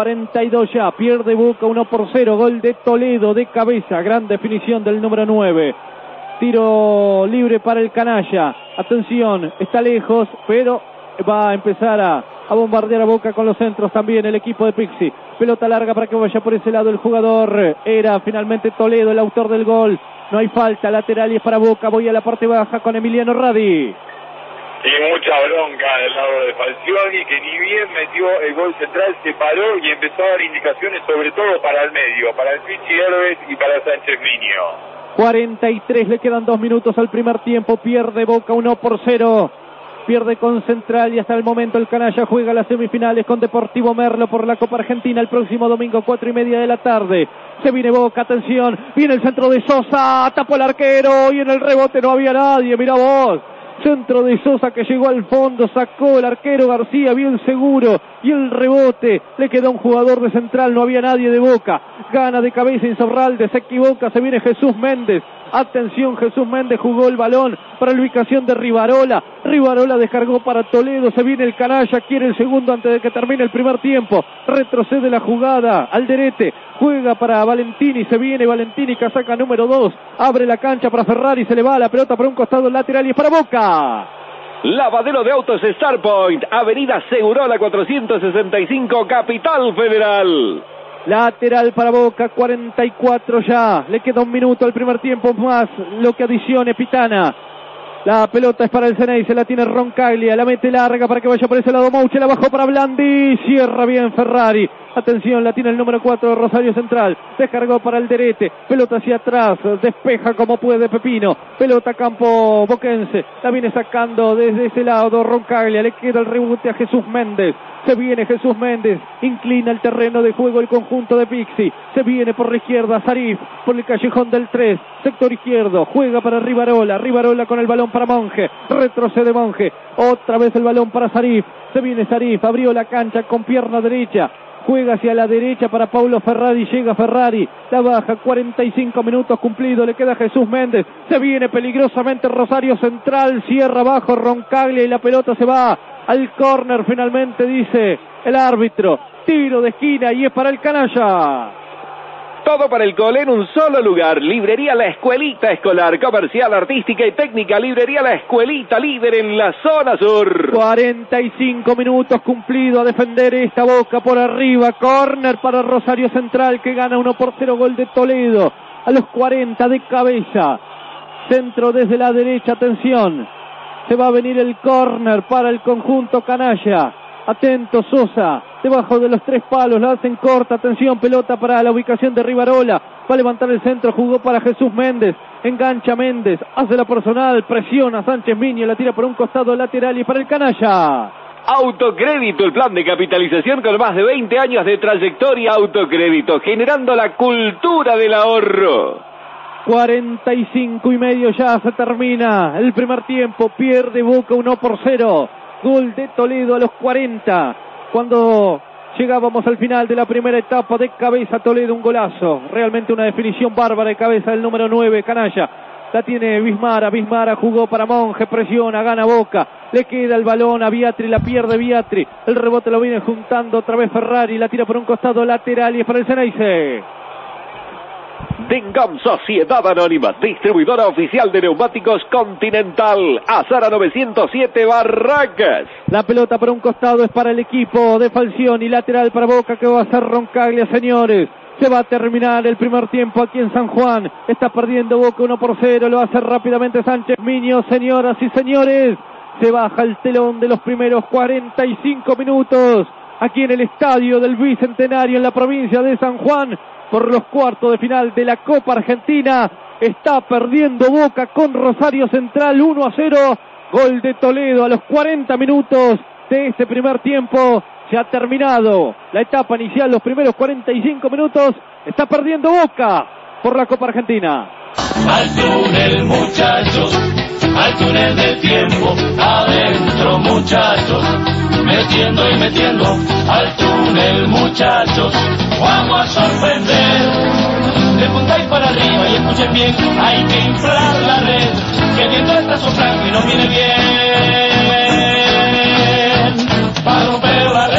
42 ya, pierde Boca 1-0, gol de Toledo de cabeza, gran definición del número 9. Tiro libre para el canalla, atención, está lejos, pero va a empezar a bombardear a Boca con los centros también el equipo de Pixi. Pelota larga para que vaya por ese lado el jugador, era finalmente Toledo el autor del gol. No hay falta, lateral y es para Boca. Voy a la parte baja con Emiliano Radi. Y mucha bronca del lado de Falcioni, que ni bien metió el gol central, se paró y empezó a dar indicaciones sobre todo para el medio, para el Pichi Herbes y para Sánchez Miño. 43, le quedan 2 minutos al primer tiempo, pierde Boca 1-0. Pierde con Central y hasta el momento el canalla juega las semifinales con Deportivo Merlo por la Copa Argentina el próximo domingo 4:30 de la tarde. Se viene Boca, atención, viene el centro de Sosa, tapó el arquero y en el rebote no había nadie, mirá vos. Centro de Sosa que llegó al fondo, sacó el arquero García bien seguro y el rebote le quedó a un jugador de Central, no había nadie de Boca. Gana de cabeza Insaurralde, se equivoca, se viene Jesús Méndez. Atención, Jesús Méndez jugó el balón para la ubicación de Rivarola. Rivarola descargó para Toledo, se viene el canalla, quiere el segundo antes de que termine el primer tiempo. Retrocede la jugada, Alderete juega para Valentini, se viene Valentini, casaca número 2. Abre la cancha para Ferrari, se le va la pelota para un costado lateral y es para Boca. Lavadero de autos Starpoint, Avenida Segurola 465, Capital Federal. Lateral para Boca, 44 ya. Le queda 1 minuto al primer tiempo más lo que adicione Pitana. La pelota es para el Ceney, se la tiene Roncaglia, la mete larga para que vaya por ese lado Mouche, la bajó para Blandi, cierra bien Ferrari. Atención, la tiene el número 4 de Rosario Central, descargó para Alderete, pelota hacia atrás, despeja como puede Pepino, pelota campo boquense, la viene sacando desde ese lado Roncaglia, le queda el rebote a Jesús Méndez. Se viene Jesús Méndez, inclina el terreno de juego el conjunto de Pixi, se viene por la izquierda Sarif, por el callejón del 3, sector izquierdo, juega para Rivarola, Rivarola con el balón para Monge, retrocede Monge, otra vez el balón para Sarif, se viene Sarif, abrió la cancha con pierna derecha, juega hacia la derecha para Paulo Ferrari, llega Ferrari, la baja, 45 minutos cumplido, le queda Jesús Méndez, se viene peligrosamente Rosario Central, cierra abajo Roncaglia y la pelota se va al córner finalmente, dice el árbitro, tiro de esquina y es para el canalla. Todo para el cole en un solo lugar. Librería La Escuelita Escolar, comercial, artística y técnica. Librería La Escuelita, líder en la zona sur. 45 minutos cumplido a defender esta Boca por arriba. Córner para Rosario Central que gana 1-0, gol de Toledo. A los 40 de cabeza. Centro desde la derecha, atención. Se va a venir el córner para el conjunto canalla. Atento Sosa, debajo de los 3 palos, la hacen corta, atención, pelota para la ubicación de Rivarola, va a levantar el centro, jugó para Jesús Méndez, engancha Méndez, hace la personal, presiona Sánchez Miño, la tira por un costado lateral y para el canalla. Autocrédito, el plan de capitalización con más de 20 años de trayectoria. Autocrédito, generando la cultura del ahorro. 45 y medio ya se termina el primer tiempo, pierde Boca 1-0. Gol de Toledo a los 40, cuando llegábamos al final de la primera etapa, de cabeza Toledo, un golazo, realmente una definición bárbara de cabeza del número 9, canalla, la tiene Bismara, Bismara jugó para Monge, presiona, gana Boca, le queda el balón a Biatri, la pierde Biatri, el rebote lo viene juntando otra vez Ferrari, la tira por un costado lateral y es para el Ceneice. Dingam Sociedad Anónima, distribuidora oficial de neumáticos Continental, Azara 907 Barracas. La pelota por un costado es para el equipo de Falcioni, lateral para Boca que va a hacer Roncaglia, señores. Se va a terminar el primer tiempo aquí en San Juan. Está perdiendo Boca 1-0, lo hace rápidamente Sánchez Miño, señoras y señores. Se baja el telón de los primeros 45 minutos aquí en el estadio del Bicentenario en la provincia de San Juan. Por los cuartos de final de la Copa Argentina, está perdiendo Boca con Rosario Central 1-0, gol de Toledo a los 40 minutos de este primer tiempo. Se ha terminado la etapa inicial, los primeros 45 minutos, está perdiendo Boca por la Copa Argentina. Al túnel muchachos, al túnel del tiempo, adentro muchachos, metiendo y metiendo, al túnel muchachos, vamos a sorprender. de punta y para arriba, y escuchen bien, hay que inflar la red, que el viento está soplando y no viene bien, para romper la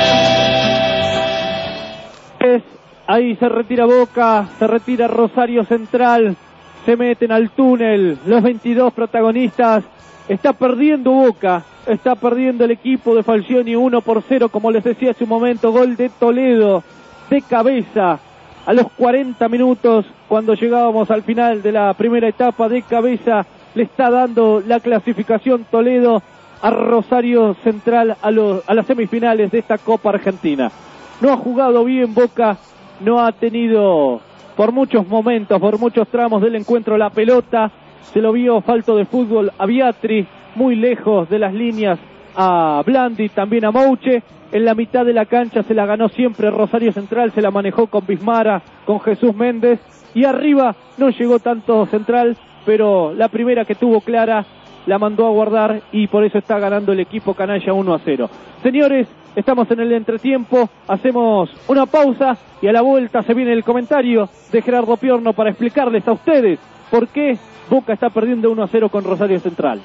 red. Ahí se retira Boca, se retira Rosario Central, se meten al túnel, los 22 protagonistas. Está perdiendo Boca, está perdiendo el equipo de Falcioni 1-0, como les decía hace un momento, gol de Toledo, de cabeza, a los 40 minutos, cuando llegábamos al final de la primera etapa, de cabeza, le está dando la clasificación Toledo a Rosario Central a las semifinales de esta Copa Argentina. No ha jugado bien Boca, no ha tenido por muchos momentos, por muchos tramos del encuentro la pelota, se lo vio falto de fútbol a Biatri, muy lejos de las líneas a Blandi, también a Mouche. En la mitad de la cancha se la ganó siempre Rosario Central, se la manejó con Bismara, con Jesús Méndez, y arriba no llegó tanto Central, pero la primera que tuvo clara la mandó a guardar y por eso está ganando el equipo canalla 1-0. Señores, estamos en el entretiempo, hacemos una pausa y a la vuelta se viene el comentario de Gerardo Piorno para explicarles a ustedes por qué Boca está perdiendo 1-0 con Rosario Central.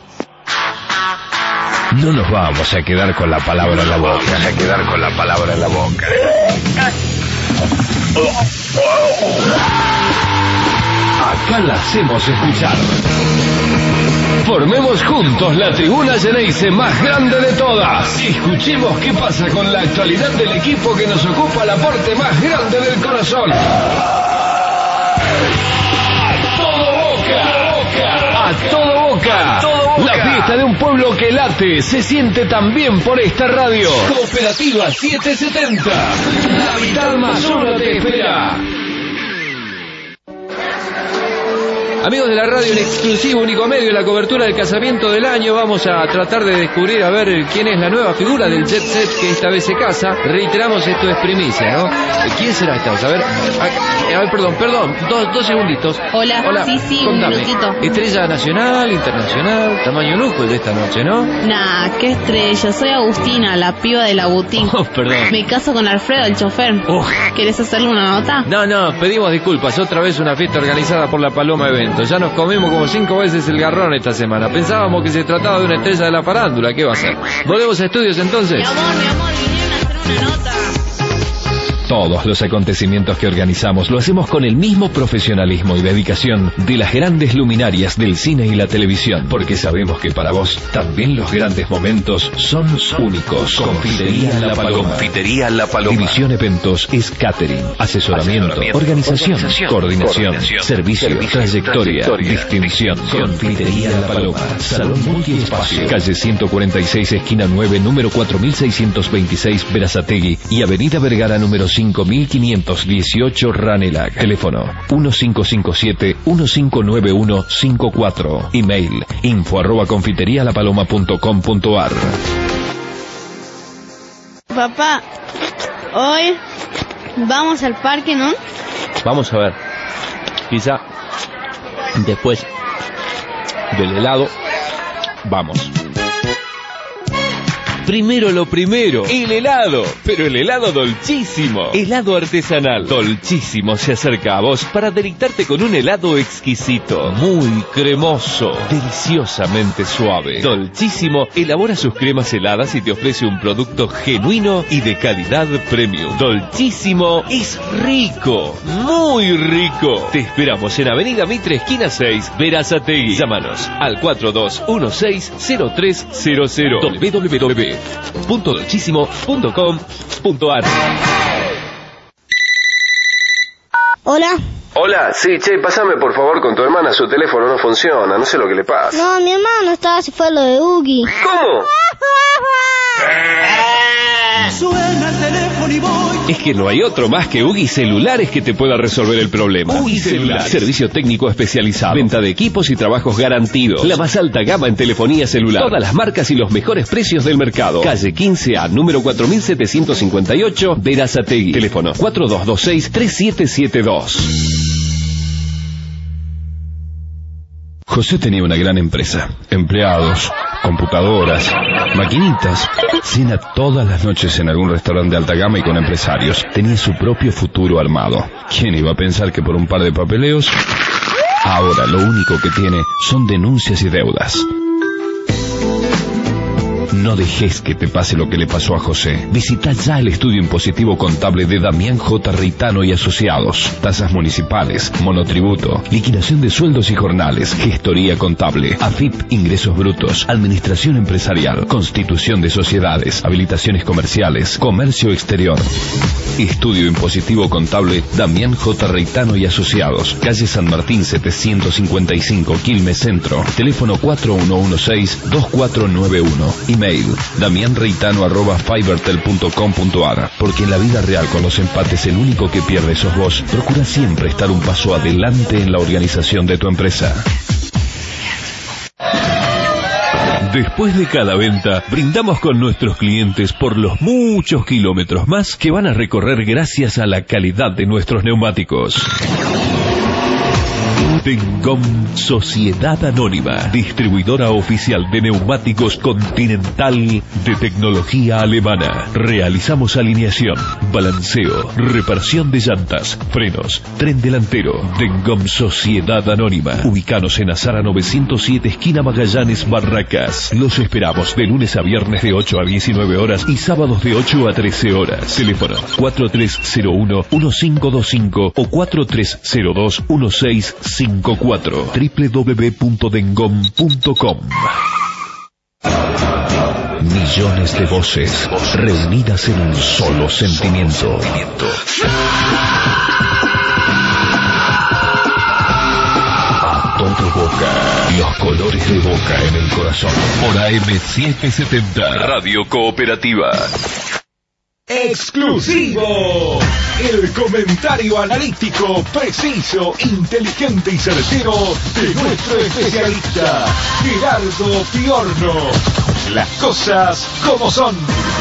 No nos vamos a quedar con la palabra en la boca. Acá la hacemos escuchar. Formemos juntos la tribuna Geneise más grande de todas. Escuchemos qué pasa con la actualidad del equipo que nos ocupa la parte más grande del corazón. A todo Boca. La fiesta de un pueblo que late se siente también por esta radio. Cooperativa 770. La Vital más uno te espera. Amigos de la radio, en exclusivo, único medio, la cobertura del casamiento del año, vamos a tratar de descubrir a ver quién es la nueva figura del jet set que esta vez se casa. Reiteramos, esto es primicia, ¿no? ¿Quién será esta vez? A ver, perdón, dos segunditos. Hola, sí, contame. un minutito. Estrella nacional, internacional, tamaño lujo el de esta noche, ¿no? Nah, qué estrella, soy Agustina, la piba de la boutique. Oh, perdón. Me caso con Alfredo, el chofer. ¿Querés hacerle una nota? No, pedimos disculpas, otra vez una fiesta organizada por la Paloma Evento. Ya nos comimos como 5 veces el garrón esta semana. Pensábamos que se trataba de una estrella de la farándula. ¿Qué va a ser? ¿Volvemos a estudios entonces? Mi amor, vinieron a hacer una nota. Todos los acontecimientos que organizamos lo hacemos con el mismo profesionalismo y dedicación de las grandes luminarias del cine y la televisión, porque sabemos que para vos también los grandes momentos son únicos. Confitería La Paloma. División Eventos es catering, asesoramiento, organización, coordinación, servicio, trayectoria, distinción. Confitería La Paloma. Salón multiespacio. Calle 146, esquina 9, número 4626, Berazategui, y Avenida Vergara, número 5518, Ranelac. Teléfono 1557-159154. Email info@confiterialapaloma.com.ar. Papá, hoy vamos al parque, ¿no? Vamos a ver. Quizá después del helado, vamos. Primero lo primero, el helado, pero el helado Dolcísimo. Helado artesanal. Dolcísimo se acerca a vos para deleitarte con un helado exquisito, muy cremoso, deliciosamente suave. Dolcísimo elabora sus cremas heladas y te ofrece un producto genuino y de calidad premium. Dolcísimo es rico, muy rico. Te esperamos en Avenida Mitre, esquina 6, Berazategui. Llámanos al 4216-0300. www.dolcísimo.com.ar. Hola, sí, che, pasame por favor con tu hermana, su teléfono no funciona, no sé lo que le pasa. No, mi hermano estaba, si fue lo de Ugi. ¿Cómo? Suena el teléfono y voy. Es que no hay otro más que UGI Celulares que te pueda resolver el problema. UGI Celulares. Servicio técnico especializado. Venta de equipos y trabajos garantidos. La más alta gama en telefonía celular. Todas las marcas y los mejores precios del mercado. Calle 15A, número 4758, Berazategui. Teléfono 4226-3772. José tenía una gran empresa, empleados, computadoras, maquinitas. Cena todas las noches en algún restaurante de alta gama y con empresarios. Tenía su propio futuro armado. ¿Quién iba a pensar que por un par de papeleos, ahora lo único que tiene son denuncias y deudas? No dejes que te pase lo que le pasó a José. Visita ya el estudio impositivo contable de Damián J. Reitano y Asociados. Tasas municipales, monotributo, liquidación de sueldos y jornales, gestoría contable, AFIP, ingresos brutos, administración empresarial, constitución de sociedades, habilitaciones comerciales, comercio exterior. Estudio impositivo contable Damián J. Reitano y Asociados. Calle San Martín 755, Quilmes Centro. Teléfono 4116-2491. Email damianreitano@fibertel.com.ar. Porque en la vida real, con los empates, el único que pierde sos vos. Procura siempre estar un paso adelante en la organización de tu empresa. Después de cada venta, brindamos con nuestros clientes por los muchos kilómetros más que van a recorrer gracias a la calidad de nuestros neumáticos. Dengom Sociedad Anónima, distribuidora oficial de neumáticos Continental de tecnología alemana. Realizamos alineación, balanceo, reparación de llantas, frenos, tren delantero. Dengom Sociedad Anónima. Ubicanos en Azara 907, esquina Magallanes, Barracas. Los esperamos de lunes a viernes de 8 a 19 horas y sábados de 8 a 13 horas. Teléfono 4301-1525 o 4302-1654. www.dengom.com. Millones de voces reunidas en un solo sentimiento. A todo Boca, los colores de Boca en el corazón. Por AM770, Radio Cooperativa. Exclusivo. El comentario analítico, preciso, inteligente y certero de nuestro especialista, Gerardo Piorno. Las cosas como son.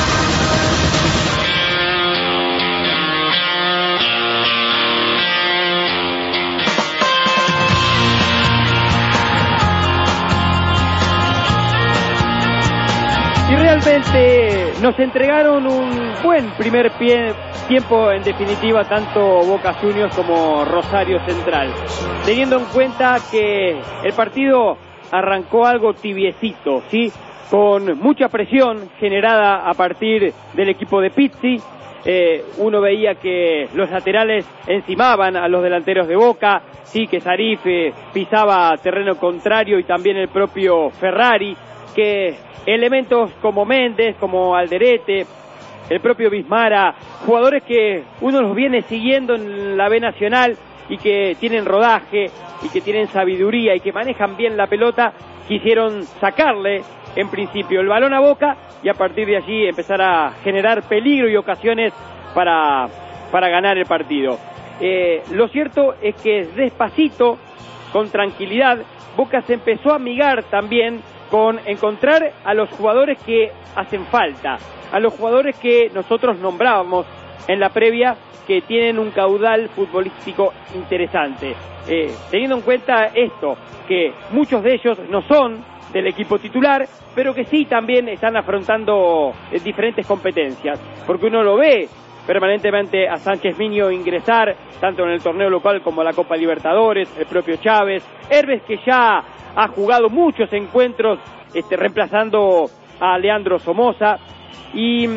Y realmente nos entregaron un buen primer tiempo, en definitiva, tanto Boca Juniors como Rosario Central, teniendo en cuenta que el partido arrancó algo tibiecito, ¿sí? Con mucha presión generada a partir del equipo de Pizzi. Uno veía que los laterales encimaban a los delanteros de Boca, sí, que Sarif pisaba terreno contrario y también el propio Ferrari, que elementos como Méndez, como Alderete, el propio Bismara, jugadores que uno los viene siguiendo en la B Nacional y que tienen rodaje y que tienen sabiduría y que manejan bien la pelota, quisieron sacarle en principio el balón a Boca y a partir de allí empezar a generar peligro y ocasiones para ganar el partido. Lo cierto es que despacito, con tranquilidad, Boca se empezó a amigar también con encontrar a los jugadores que hacen falta, a los jugadores que nosotros nombrábamos en la previa, que tienen un caudal futbolístico interesante. Teniendo en cuenta esto, que muchos de ellos no son del equipo titular, pero que sí también están afrontando diferentes competencias, porque uno lo ve permanentemente a Sánchez Miño ingresar, tanto en el torneo local como la Copa Libertadores, el propio Chávez, Herbes, que ya ha jugado muchos encuentros reemplazando a Leandro Somoza, y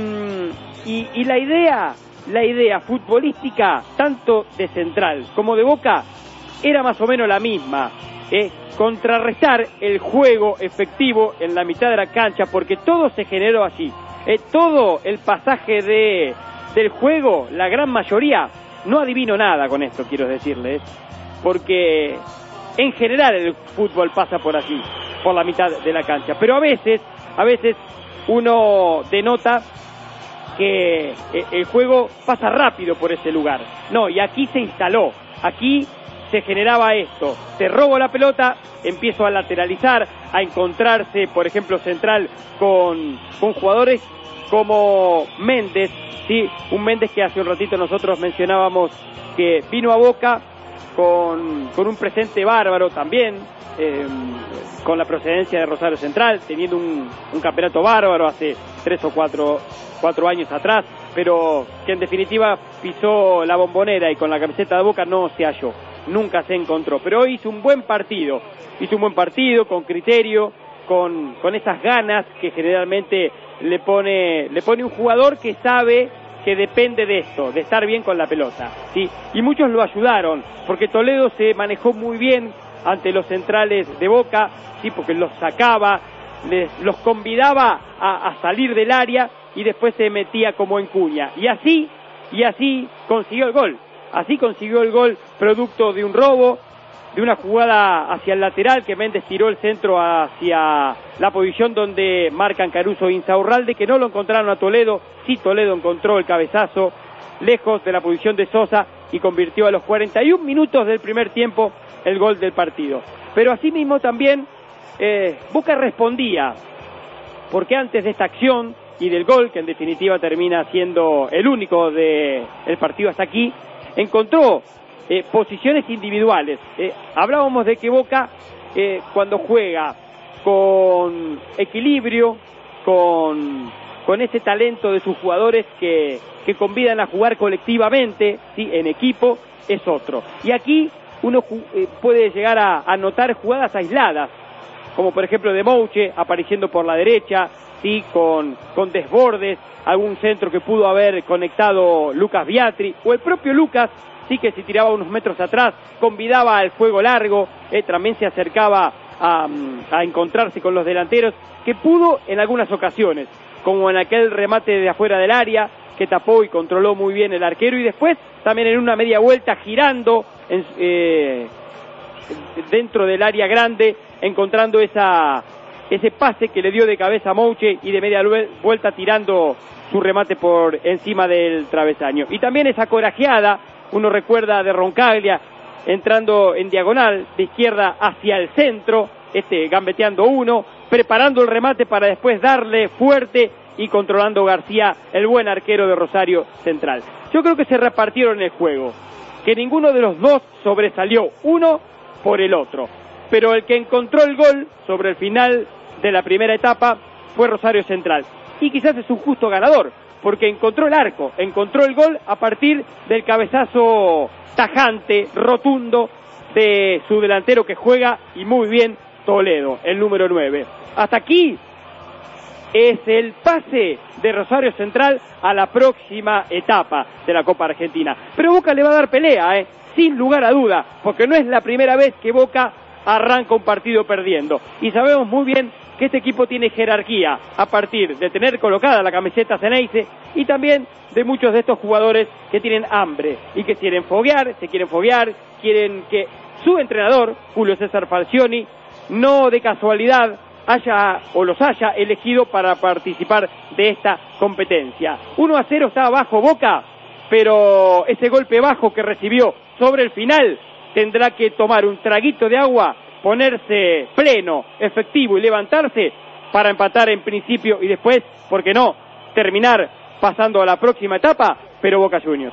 la idea futbolística tanto de Central como de Boca era más o menos la misma, contrarrestar el juego efectivo en la mitad de la cancha, porque todo se generó allí, todo el pasaje del juego, la gran mayoría, no adivino nada con esto, quiero decirles, porque en general el fútbol pasa por allí, por la mitad de la cancha, pero a veces uno denota que el juego pasa rápido por ese lugar. No, y aquí se instaló, aquí se generaba esto: te robo la pelota, empiezo a lateralizar, a encontrarse, por ejemplo, Central con jugadores como Méndez, sí, un Méndez que hace un ratito nosotros mencionábamos que vino a Boca con un presente bárbaro también, con la procedencia de Rosario Central, teniendo un campeonato bárbaro hace 3 o 4 años atrás, pero que en definitiva pisó la Bombonera y con la camiseta de Boca no se halló, nunca se encontró. Pero hoy hizo un buen partido con criterio, con esas ganas que generalmente le pone un jugador que sabe que depende de esto, de estar bien con la pelota, ¿sí? Y muchos lo ayudaron, porque Toledo se manejó muy bien ante los centrales de Boca, ¿sí? Porque los sacaba, los convidaba a salir del área y después se metía como en cuña. Y así consiguió el gol. Así consiguió el gol producto de un robo, de una jugada hacia el lateral que Méndez tiró el centro hacia la posición donde marcan Caruso e Insaurralde, que no lo encontraron a Toledo. Sí, Toledo encontró el cabezazo lejos de la posición de Sosa y convirtió a los 41 minutos del primer tiempo el gol del partido. Pero asimismo también Boca respondía, porque antes de esta acción y del gol, que en definitiva termina siendo el único del partido hasta aquí, encontró posiciones individuales. Hablábamos de que Boca cuando juega con equilibrio, con ese talento de sus jugadores que convidan a jugar colectivamente, ¿sí? En equipo, es otro. Y aquí uno puede llegar a notar jugadas aisladas, como por ejemplo de Mouche apareciendo por la derecha, ¿sí? Con desbordes, algún centro que pudo haber conectado Lucas Biatri, o el propio Lucas, sí, que se tiraba unos metros atrás, convidaba al juego largo, también se acercaba a encontrarse con los delanteros, que pudo en algunas ocasiones, como en aquel remate de afuera del área, que tapó y controló muy bien el arquero, y después también en una media vuelta girando dentro del área grande, encontrando ese pase que le dio de cabeza a Mouche y de media vuelta tirando su remate por encima del travesaño. Y también esa corajeada, uno recuerda de Roncaglia entrando en diagonal de izquierda hacia el centro, gambeteando uno, preparando el remate para después darle fuerte y controlando García, el buen arquero de Rosario Central. Yo creo que se repartieron el juego, que ninguno de los dos sobresalió uno por el otro, pero el que encontró el gol sobre el final de la primera etapa fue Rosario Central, y quizás es un justo ganador, porque encontró el arco, encontró el gol a partir del cabezazo tajante, rotundo de su delantero que juega y muy bien, Toledo, el número 9. Hasta aquí es el pase de Rosario Central a la próxima etapa de la Copa Argentina. Pero Boca le va a dar pelea, sin lugar a duda, porque no es la primera vez que Boca arranca un partido perdiendo. Y sabemos muy bien que este equipo tiene jerarquía a partir de tener colocada la camiseta Ceneice y también de muchos de estos jugadores que tienen hambre y que quieren foguear, quieren que su entrenador, Julio César Falcioni, no de casualidad los haya elegido para participar de esta competencia. 1-0 está abajo Boca, pero ese golpe bajo que recibió sobre el final tendrá que tomar un traguito de agua, ponerse pleno, efectivo y levantarse para empatar en principio y después, ¿por qué no?, terminar pasando a la próxima etapa, pero Boca Juniors.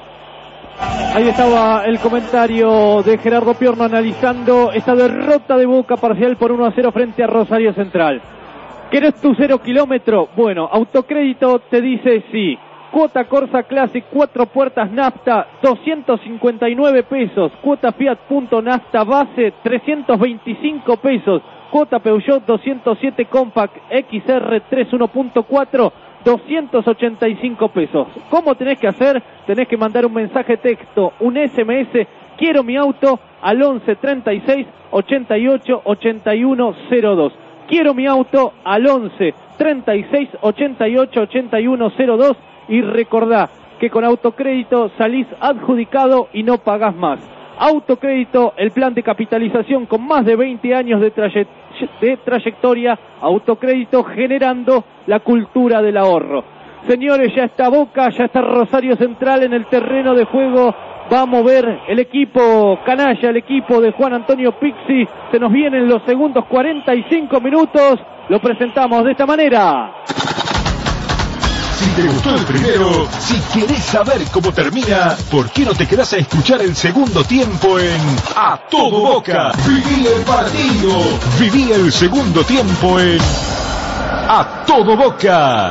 Ahí estaba el comentario de Gerardo Piorno analizando esta derrota de Boca parcial por 1-0 frente a Rosario Central. ¿Querés tu 0 kilómetro? Bueno, Autocrédito te dice sí. Cuota Corsa Classic 4 puertas nafta 259 pesos. Cuota Fiat Punto Nafta base 325 pesos. Cuota Peugeot 207 Compact XR 31.4 285 pesos. ¿Cómo tenés que hacer? Tenés que mandar un mensaje texto, un SMS, quiero mi auto, al 11 36 88 81 02. Quiero mi auto al 11 36 88 81 02 y recordá que con Autocrédito salís adjudicado y no pagás más. Autocrédito, el plan de capitalización con más de 20 años de trayectoria. Autocrédito generando la cultura del ahorro. Señores, ya está Boca, ya está Rosario Central en el terreno de juego. Va a mover el equipo canalla, el equipo de Juan Antonio Pizzi. Se nos vienen los segundos 45 minutos. Lo presentamos de esta manera. Si te gustó el primero, si querés saber cómo termina, ¿por qué no te quedás a escuchar el segundo tiempo en A Todo Boca? Viví el partido. Viví el segundo tiempo en A Todo Boca.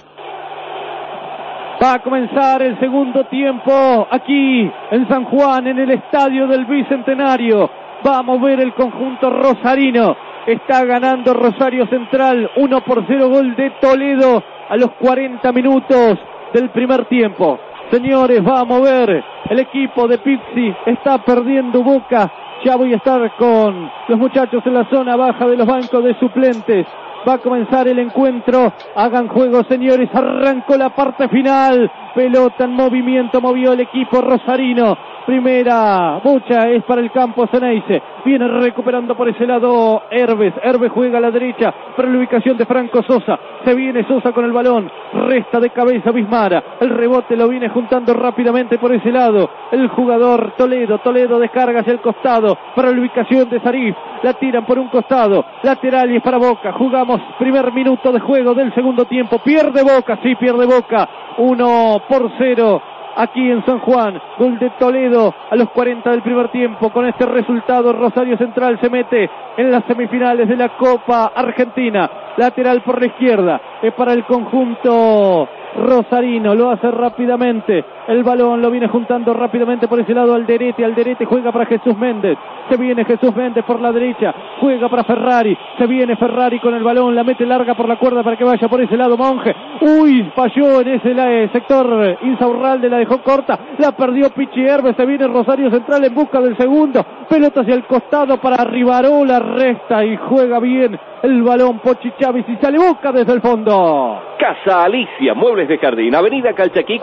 Va a comenzar el segundo tiempo aquí en San Juan, en el estadio del Bicentenario. Va a mover el conjunto rosarino. Está ganando Rosario Central 1-0, gol de Toledo a los 40 minutos del primer tiempo. Señores, va a mover el equipo de Pizzi. Está perdiendo Boca. Ya voy a estar con los muchachos en la zona baja de los bancos de suplentes. Va a comenzar el encuentro. Hagan juego, señores. Arrancó la parte final. Pelota en movimiento. Movió el equipo rosarino. Primera bocha es para el campo Ceneice. Viene recuperando por ese lado Herbes. Herbes juega a la derecha para la ubicación de Franco Sosa. Se viene Sosa con el balón. Resta de cabeza Bismara. El rebote lo viene juntando rápidamente por ese lado el jugador Toledo. Toledo descarga hacia el costado para la ubicación de Sarif. La tiran por un costado. Lateral y es para Boca. Jugamos primer minuto de juego del segundo tiempo. Pierde Boca. Sí, pierde Boca. 1-0. Aquí en San Juan, gol de Toledo a los 40 del primer tiempo. Con este resultado, Rosario Central se mete en las semifinales de la Copa Argentina. Lateral por la izquierda, es para el conjunto rosarino, lo hace rápidamente. El balón lo viene juntando rápidamente por ese lado Alderete. Alderete juega para Jesús Méndez. Se viene Jesús Méndez por la derecha. Juega para Ferrari. Se viene Ferrari con el balón. La mete larga por la cuerda para que vaya por ese lado Monge. Uy, falló en ese sector. Insaurralde la dejó corta. La perdió Pichi Herbes. Se viene Rosario Central en busca del segundo. Pelota hacia el costado para Rivarola. Resta y juega bien el balón Pochi Chávez y sale Boca desde el fondo. Casa Alicia, muebles de jardín, avenida Calchaquí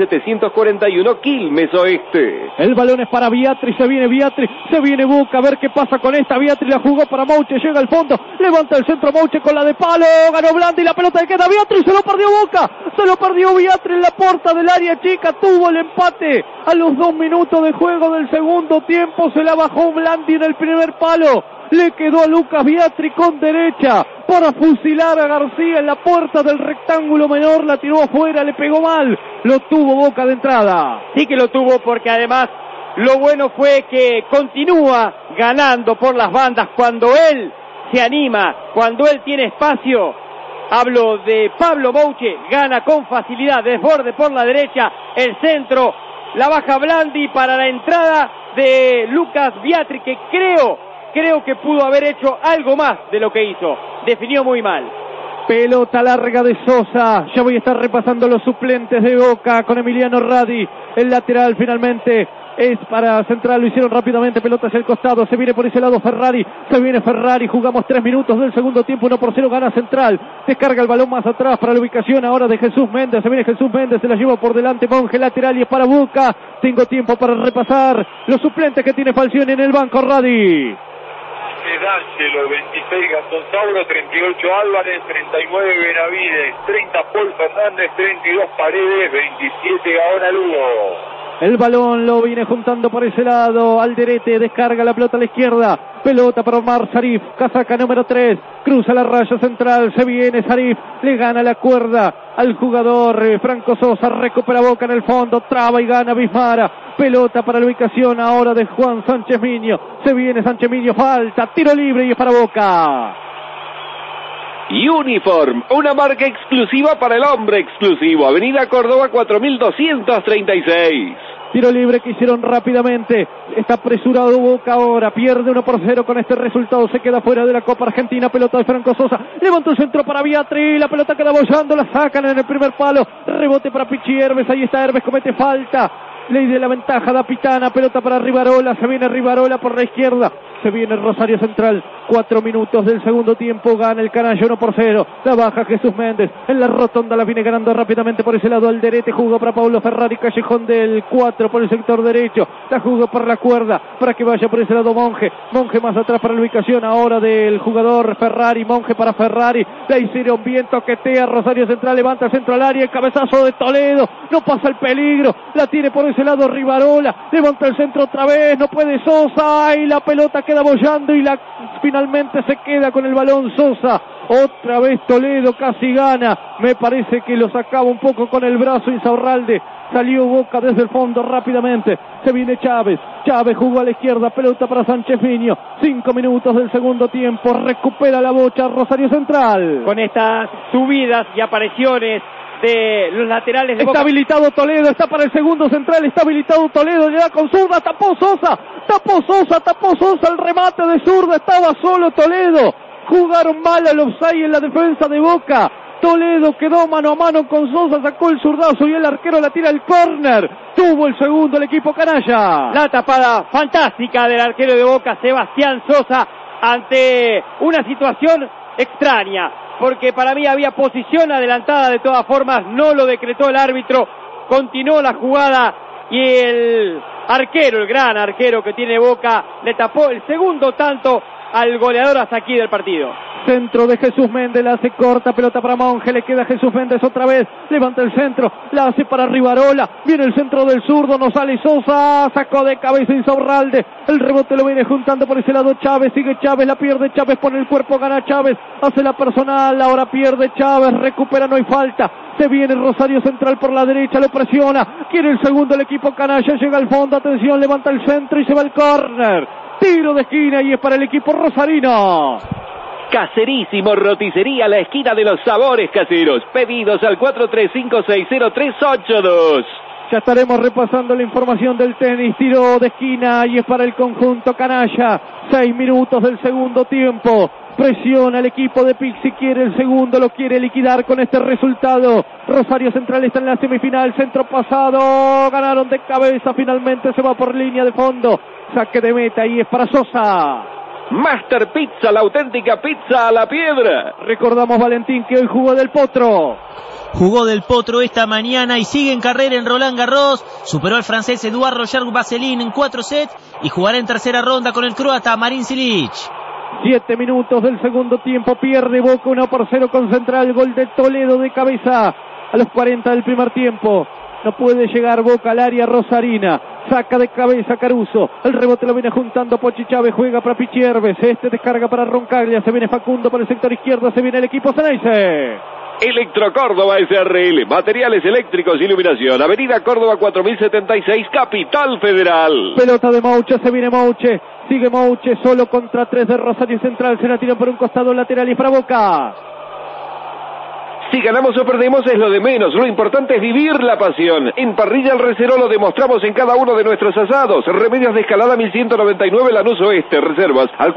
4741, Quilmes Oeste. El balón es para Beatriz, se viene Boca, a ver qué pasa con esta. Beatriz la jugó para Mouche, llega al fondo, levanta el centro Mouche con la de palo, ganó Blandi, la pelota le queda a Beatriz, se lo perdió Boca, se lo perdió Beatriz en la puerta del área chica, tuvo el empate a los 2 minutos de juego del segundo tiempo, se la bajó Blandi en el primer palo. Le quedó a Lucas Beatriz con derecha para fusilar a García en la puerta del rectángulo menor, la tiró afuera, le pegó mal, lo tuvo Boca de entrada. Sí que lo tuvo porque además lo bueno fue que continúa ganando por las bandas cuando él se anima, cuando él tiene espacio. Hablo de Pablo Mouche, gana con facilidad, desborde por la derecha, el centro, la baja Blandi para la entrada de Lucas Beatriz, que creo que pudo haber hecho algo más de lo que hizo. Definió muy mal. Pelota larga de Sosa. Ya voy a estar repasando los suplentes de Boca con Emiliano Radi. El lateral finalmente es para Central. Lo hicieron rápidamente. Pelota hacia el costado. Se viene por ese lado Ferrari. Se viene Ferrari. Jugamos 3 minutos del segundo tiempo. 1-0 gana Central. Descarga el balón más atrás para la ubicación ahora de Jesús Méndez. Se viene Jesús Méndez. Se la lleva por delante Monge. Lateral y es para Boca. Tengo tiempo para repasar los suplentes que tiene Falcioni en el banco. Radi. D'Angelo, 26 Gastón Sauro, 38 Álvarez, 39 Benavides, 30 Paul Fernández, 32 Paredes, 27 Gaona Lugo. El balón lo viene juntando por ese lado. Alderete descarga la pelota a la izquierda. Pelota para Omar Sarif. Casaca número 3. Cruza la raya central. Se viene Sarif. Le gana la cuerda al jugador Franco Sosa. Recupera Boca en el fondo. Traba y gana Bismara. Pelota para la ubicación ahora de Juan Sánchez Miño. Se viene Sánchez Miño. Falta. Tiro libre y es para Boca. Uniform, una marca exclusiva para el hombre exclusivo. Avenida Córdoba 4236. Tiro libre que hicieron rápidamente. Está apresurado Boca ahora. Pierde 1-0 con este resultado. Se queda fuera de la Copa Argentina. Pelota de Franco Sosa. Levanta el centro para Beatriz. La pelota queda bollando. La sacan en el primer palo. Rebote para Pichi Herbes. Ahí está Herbes. Comete falta. Ley de la ventaja da Pitana. Pelota para Rivarola. Se viene Rivarola por la izquierda. Se viene Rosario Central. 4 minutos del segundo tiempo. Gana el Canalla 1-0. La baja Jesús Méndez. En la rotonda la viene ganando rápidamente por ese lado. Alderete jugó para Paulo Ferrari. Callejón del 4 por el sector derecho. La jugó por la cuerda para que vaya por ese lado Monge. Monge más atrás para la ubicación ahora del jugador Ferrari. Monge para Ferrari. La hicieron bien. Toquetea Rosario Central. Levanta el centro al área. El cabezazo de Toledo. No pasa el peligro. La tiene por ese lado Rivarola. Levanta el centro otra vez. No puede Sosa. Y la pelota que queda bollando y finalmente se queda con el balón Sosa. Otra vez Toledo casi gana. Me parece que lo sacaba un poco con el brazo Insaurralde. Salió Boca desde el fondo rápidamente. Se viene Chávez. Chávez jugó a la izquierda. Pelota para Sánchez Miño. 5 minutos del segundo tiempo. Recupera la bocha Rosario Central. Con estas subidas y apariciones de los laterales de Boca. Está habilitado Toledo. Está para el segundo central. Está habilitado Toledo. Le da con zurda. Tapó Sosa. Tapó Sosa. El remate de zurda. Estaba solo Toledo. Jugaron mal al offside en la defensa de Boca. Toledo quedó mano a mano con Sosa, sacó el zurdazo y el arquero la tira al córner. Tuvo el segundo el equipo canalla. La tapada fantástica del arquero de Boca, Sebastián Sosa, ante una situación extraña, porque para mí había posición adelantada. De todas formas no lo decretó el árbitro. Continuó la jugada y el arquero, el gran arquero que tiene Boca, le tapó el segundo tanto al goleador hasta aquí del partido. Centro de Jesús Méndez, la hace corta, pelota para Monge, le queda Jesús Méndez otra vez, levanta el centro, la hace para Rivarola, viene el centro del zurdo, no sale Sosa, sacó de cabeza Insaurralde, el rebote lo viene juntando por ese lado Chávez, sigue Chávez, la pierde Chávez, pone el cuerpo, gana Chávez, hace la personal, ahora pierde Chávez, recupera, no hay falta, se viene Rosario Central por la derecha, lo presiona, quiere el segundo el equipo canalla, llega al fondo, atención, levanta el centro y se va al córner, tiro de esquina y es para el equipo rosarino. Caserísimo, roticería La Esquina de los Sabores Caseros. Pedidos al 435600382. Ya estaremos repasando la información del tenis. Tiro de esquina y es para el conjunto canalla. 6 minutos del segundo tiempo. Presiona el equipo de Pixi, quiere el segundo, lo quiere liquidar con este resultado. Rosario Central está en la semifinal, centro pasado, ganaron de cabeza, finalmente se va por línea de fondo. Saque de meta y es para Sosa. Master Pizza, la auténtica pizza a la piedra. Recordamos, Valentín, que hoy jugó Del Potro. Jugó Del Potro esta mañana y sigue en carrera en Roland Garros. Superó al francés Eduard Roger Vasselin en 4 sets y jugará en tercera ronda con el croata Marin Cilic. 7 minutos del segundo tiempo, pierde Boca 1-0 con Central, gol de Toledo de cabeza a los 40 del primer tiempo. No puede llegar Boca al área rosarina. Saca de cabeza Caruso. El rebote lo viene juntando Pochi Chávez. Juega para Pichi Herbes. Descarga para Roncaglia. Se viene Facundo por el sector izquierdo. Se viene el equipo Ceneice. Electro Córdoba SRL. Materiales eléctricos, iluminación. Avenida Córdoba 4076, Capital Federal. Pelota de Mouche. Se viene Mouche. Sigue Mouche solo contra 3 de Rosario Central. Se la tiran por un costado lateral y para Boca. Si ganamos o perdemos es lo de menos, lo importante es vivir la pasión. En Parrilla El Recero lo demostramos en cada uno de nuestros asados. Remedios de Escalada 1199 Lanús Oeste, reservas al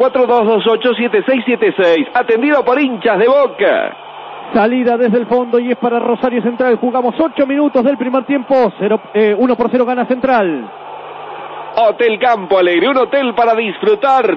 4228-7676, atendido por hinchas de Boca. Salida desde el fondo y es para Rosario Central, jugamos 8 minutos del primer tiempo, 1-0 gana Central. Hotel Campo Alegre, un hotel para disfrutar,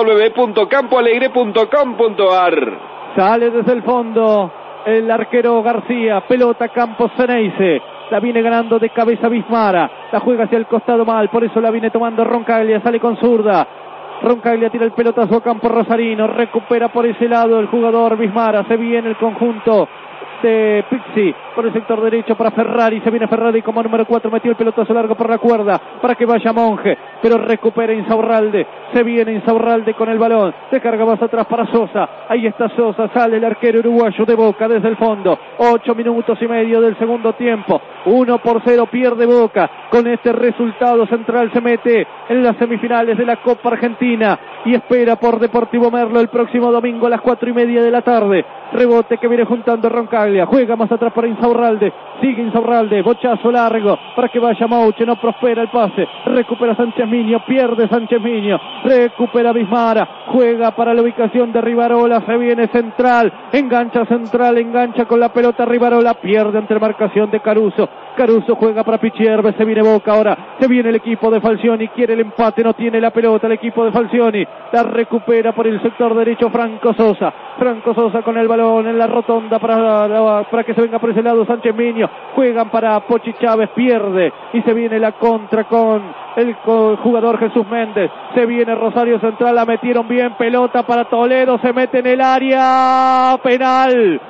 www.campoalegre.com.ar. Sale desde el fondo el arquero García, pelota Campos Ceneice, la viene ganando de cabeza Bismara, la juega hacia el costado mal, por eso la viene tomando Roncaglia, sale con zurda, Roncaglia tira el pelotazo a campo rosarino, recupera por ese lado el jugador Bismara, se viene el conjunto de Pixi por el sector derecho para Ferrari, se viene Ferrari como número 4, metió el pelotazo largo por la cuerda para que vaya Monge, pero recupera Insaurralde, se viene Insaurralde con el balón, se carga más atrás para Sosa, ahí está Sosa, sale el arquero uruguayo de Boca desde el fondo, 8 minutos y medio del segundo tiempo, 1-0 pierde Boca, con este resultado Central se mete en las semifinales de la Copa Argentina y espera por Deportivo Merlo el próximo domingo a las 4:30 de la tarde, rebote que viene juntando Roncaglia, juega más atrás para Insaurralde, sigue Insaurralde, bochazo largo para que vaya Mouche, no prospera el pase, recupera Sánchez Miño, pierde Sánchez Miño, recupera Bismara, juega para la ubicación de Rivarola, se viene Central, engancha con la pelota Rivarola, pierde ante marcación de Caruso, Caruso juega para Pichierbe, se viene Boca ahora, se viene el equipo de Falcioni, quiere el empate, no tiene la pelota el equipo de Falcioni, la recupera por el sector derecho Franco Sosa con el balón en la rotonda para que se venga por ese lado Sánchez Miño, juegan para Pochi Chávez, pierde y se viene la contra con el jugador Jesús Méndez, se viene Rosario Central, la metieron bien, pelota para Toledo, se mete en el área, penal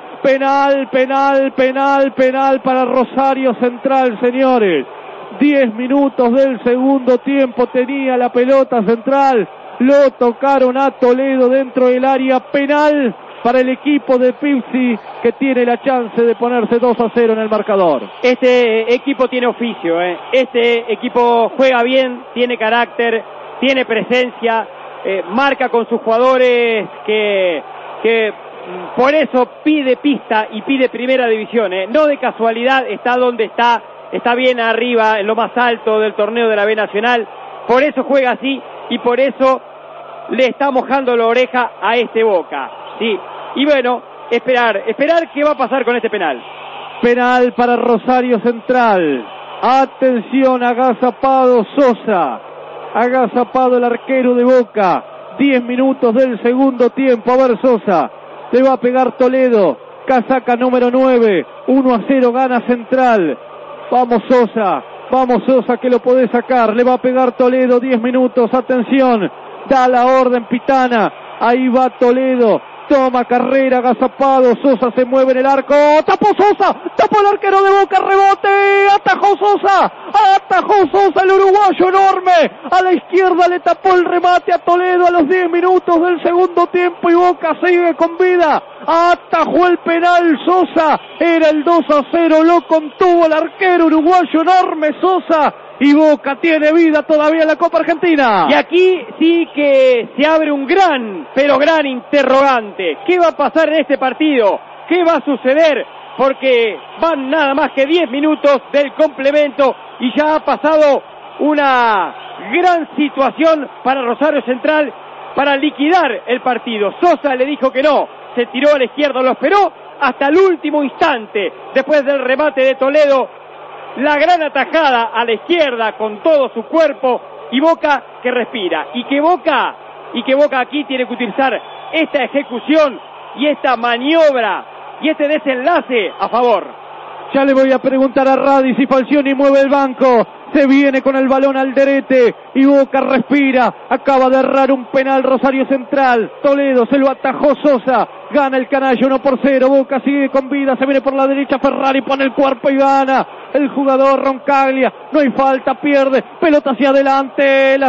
para Rosario Central, señores. 10 minutos del segundo tiempo tenía la pelota Central, Lo tocaron a Toledo dentro del área penal para el equipo de Pizzi, que tiene la chance de ponerse 2-0 en el marcador. Este equipo tiene oficio, Este equipo juega bien, tiene carácter, tiene presencia, marca con sus jugadores que por eso pide pista y pide primera división, No de casualidad está donde está bien arriba, en lo más alto del torneo de la B Nacional. Por eso juega así y por eso le está mojando la oreja a este Boca. Sí, y bueno, esperar qué va a pasar con este penal. Penal para Rosario Central. Atención, agazapado Sosa. Agazapado el arquero de Boca. 10 minutos del segundo tiempo. A ver, Sosa. Le va a pegar Toledo. Casaca número 9. 1-0 gana Central. Vamos Sosa, que lo podés sacar. Le va a pegar Toledo. 10 minutos. Atención. Da la orden Pitana. Ahí va Toledo. Toma carrera, agazapado, Sosa se mueve en el arco, tapó Sosa, tapó el arquero de Boca, rebote, atajó Sosa, el uruguayo enorme, a la izquierda le tapó el remate a Toledo a los 10 minutos del segundo tiempo y Boca sigue con vida, atajó el penal Sosa, era el 2-0, lo contuvo el arquero uruguayo enorme Sosa, y Boca tiene vida todavía en la Copa Argentina. Y aquí sí que se abre un gran, pero gran interrogante. ¿Qué va a pasar en este partido? ¿Qué va a suceder? Porque van nada más que 10 minutos del complemento y ya ha pasado una gran situación para Rosario Central para liquidar el partido. Sosa le dijo que no, se tiró a la izquierda, lo esperó hasta el último instante. Después del remate de Toledo, la gran atajada a la izquierda con todo su cuerpo y Boca que respira y que Boca aquí tiene que utilizar esta ejecución y esta maniobra y este desenlace a favor. Ya le voy a preguntar a Radi si Falcioni mueve el banco. Se viene con el balón al derete y Boca respira. Acaba de errar un penal Rosario Central. Toledo se lo atajó Sosa. Gana el canalla 1-0. Boca sigue con vida. Se viene por la derecha Ferrari. Pone el cuerpo y gana. El jugador Roncaglia. No hay falta. Pierde. Pelota hacia adelante.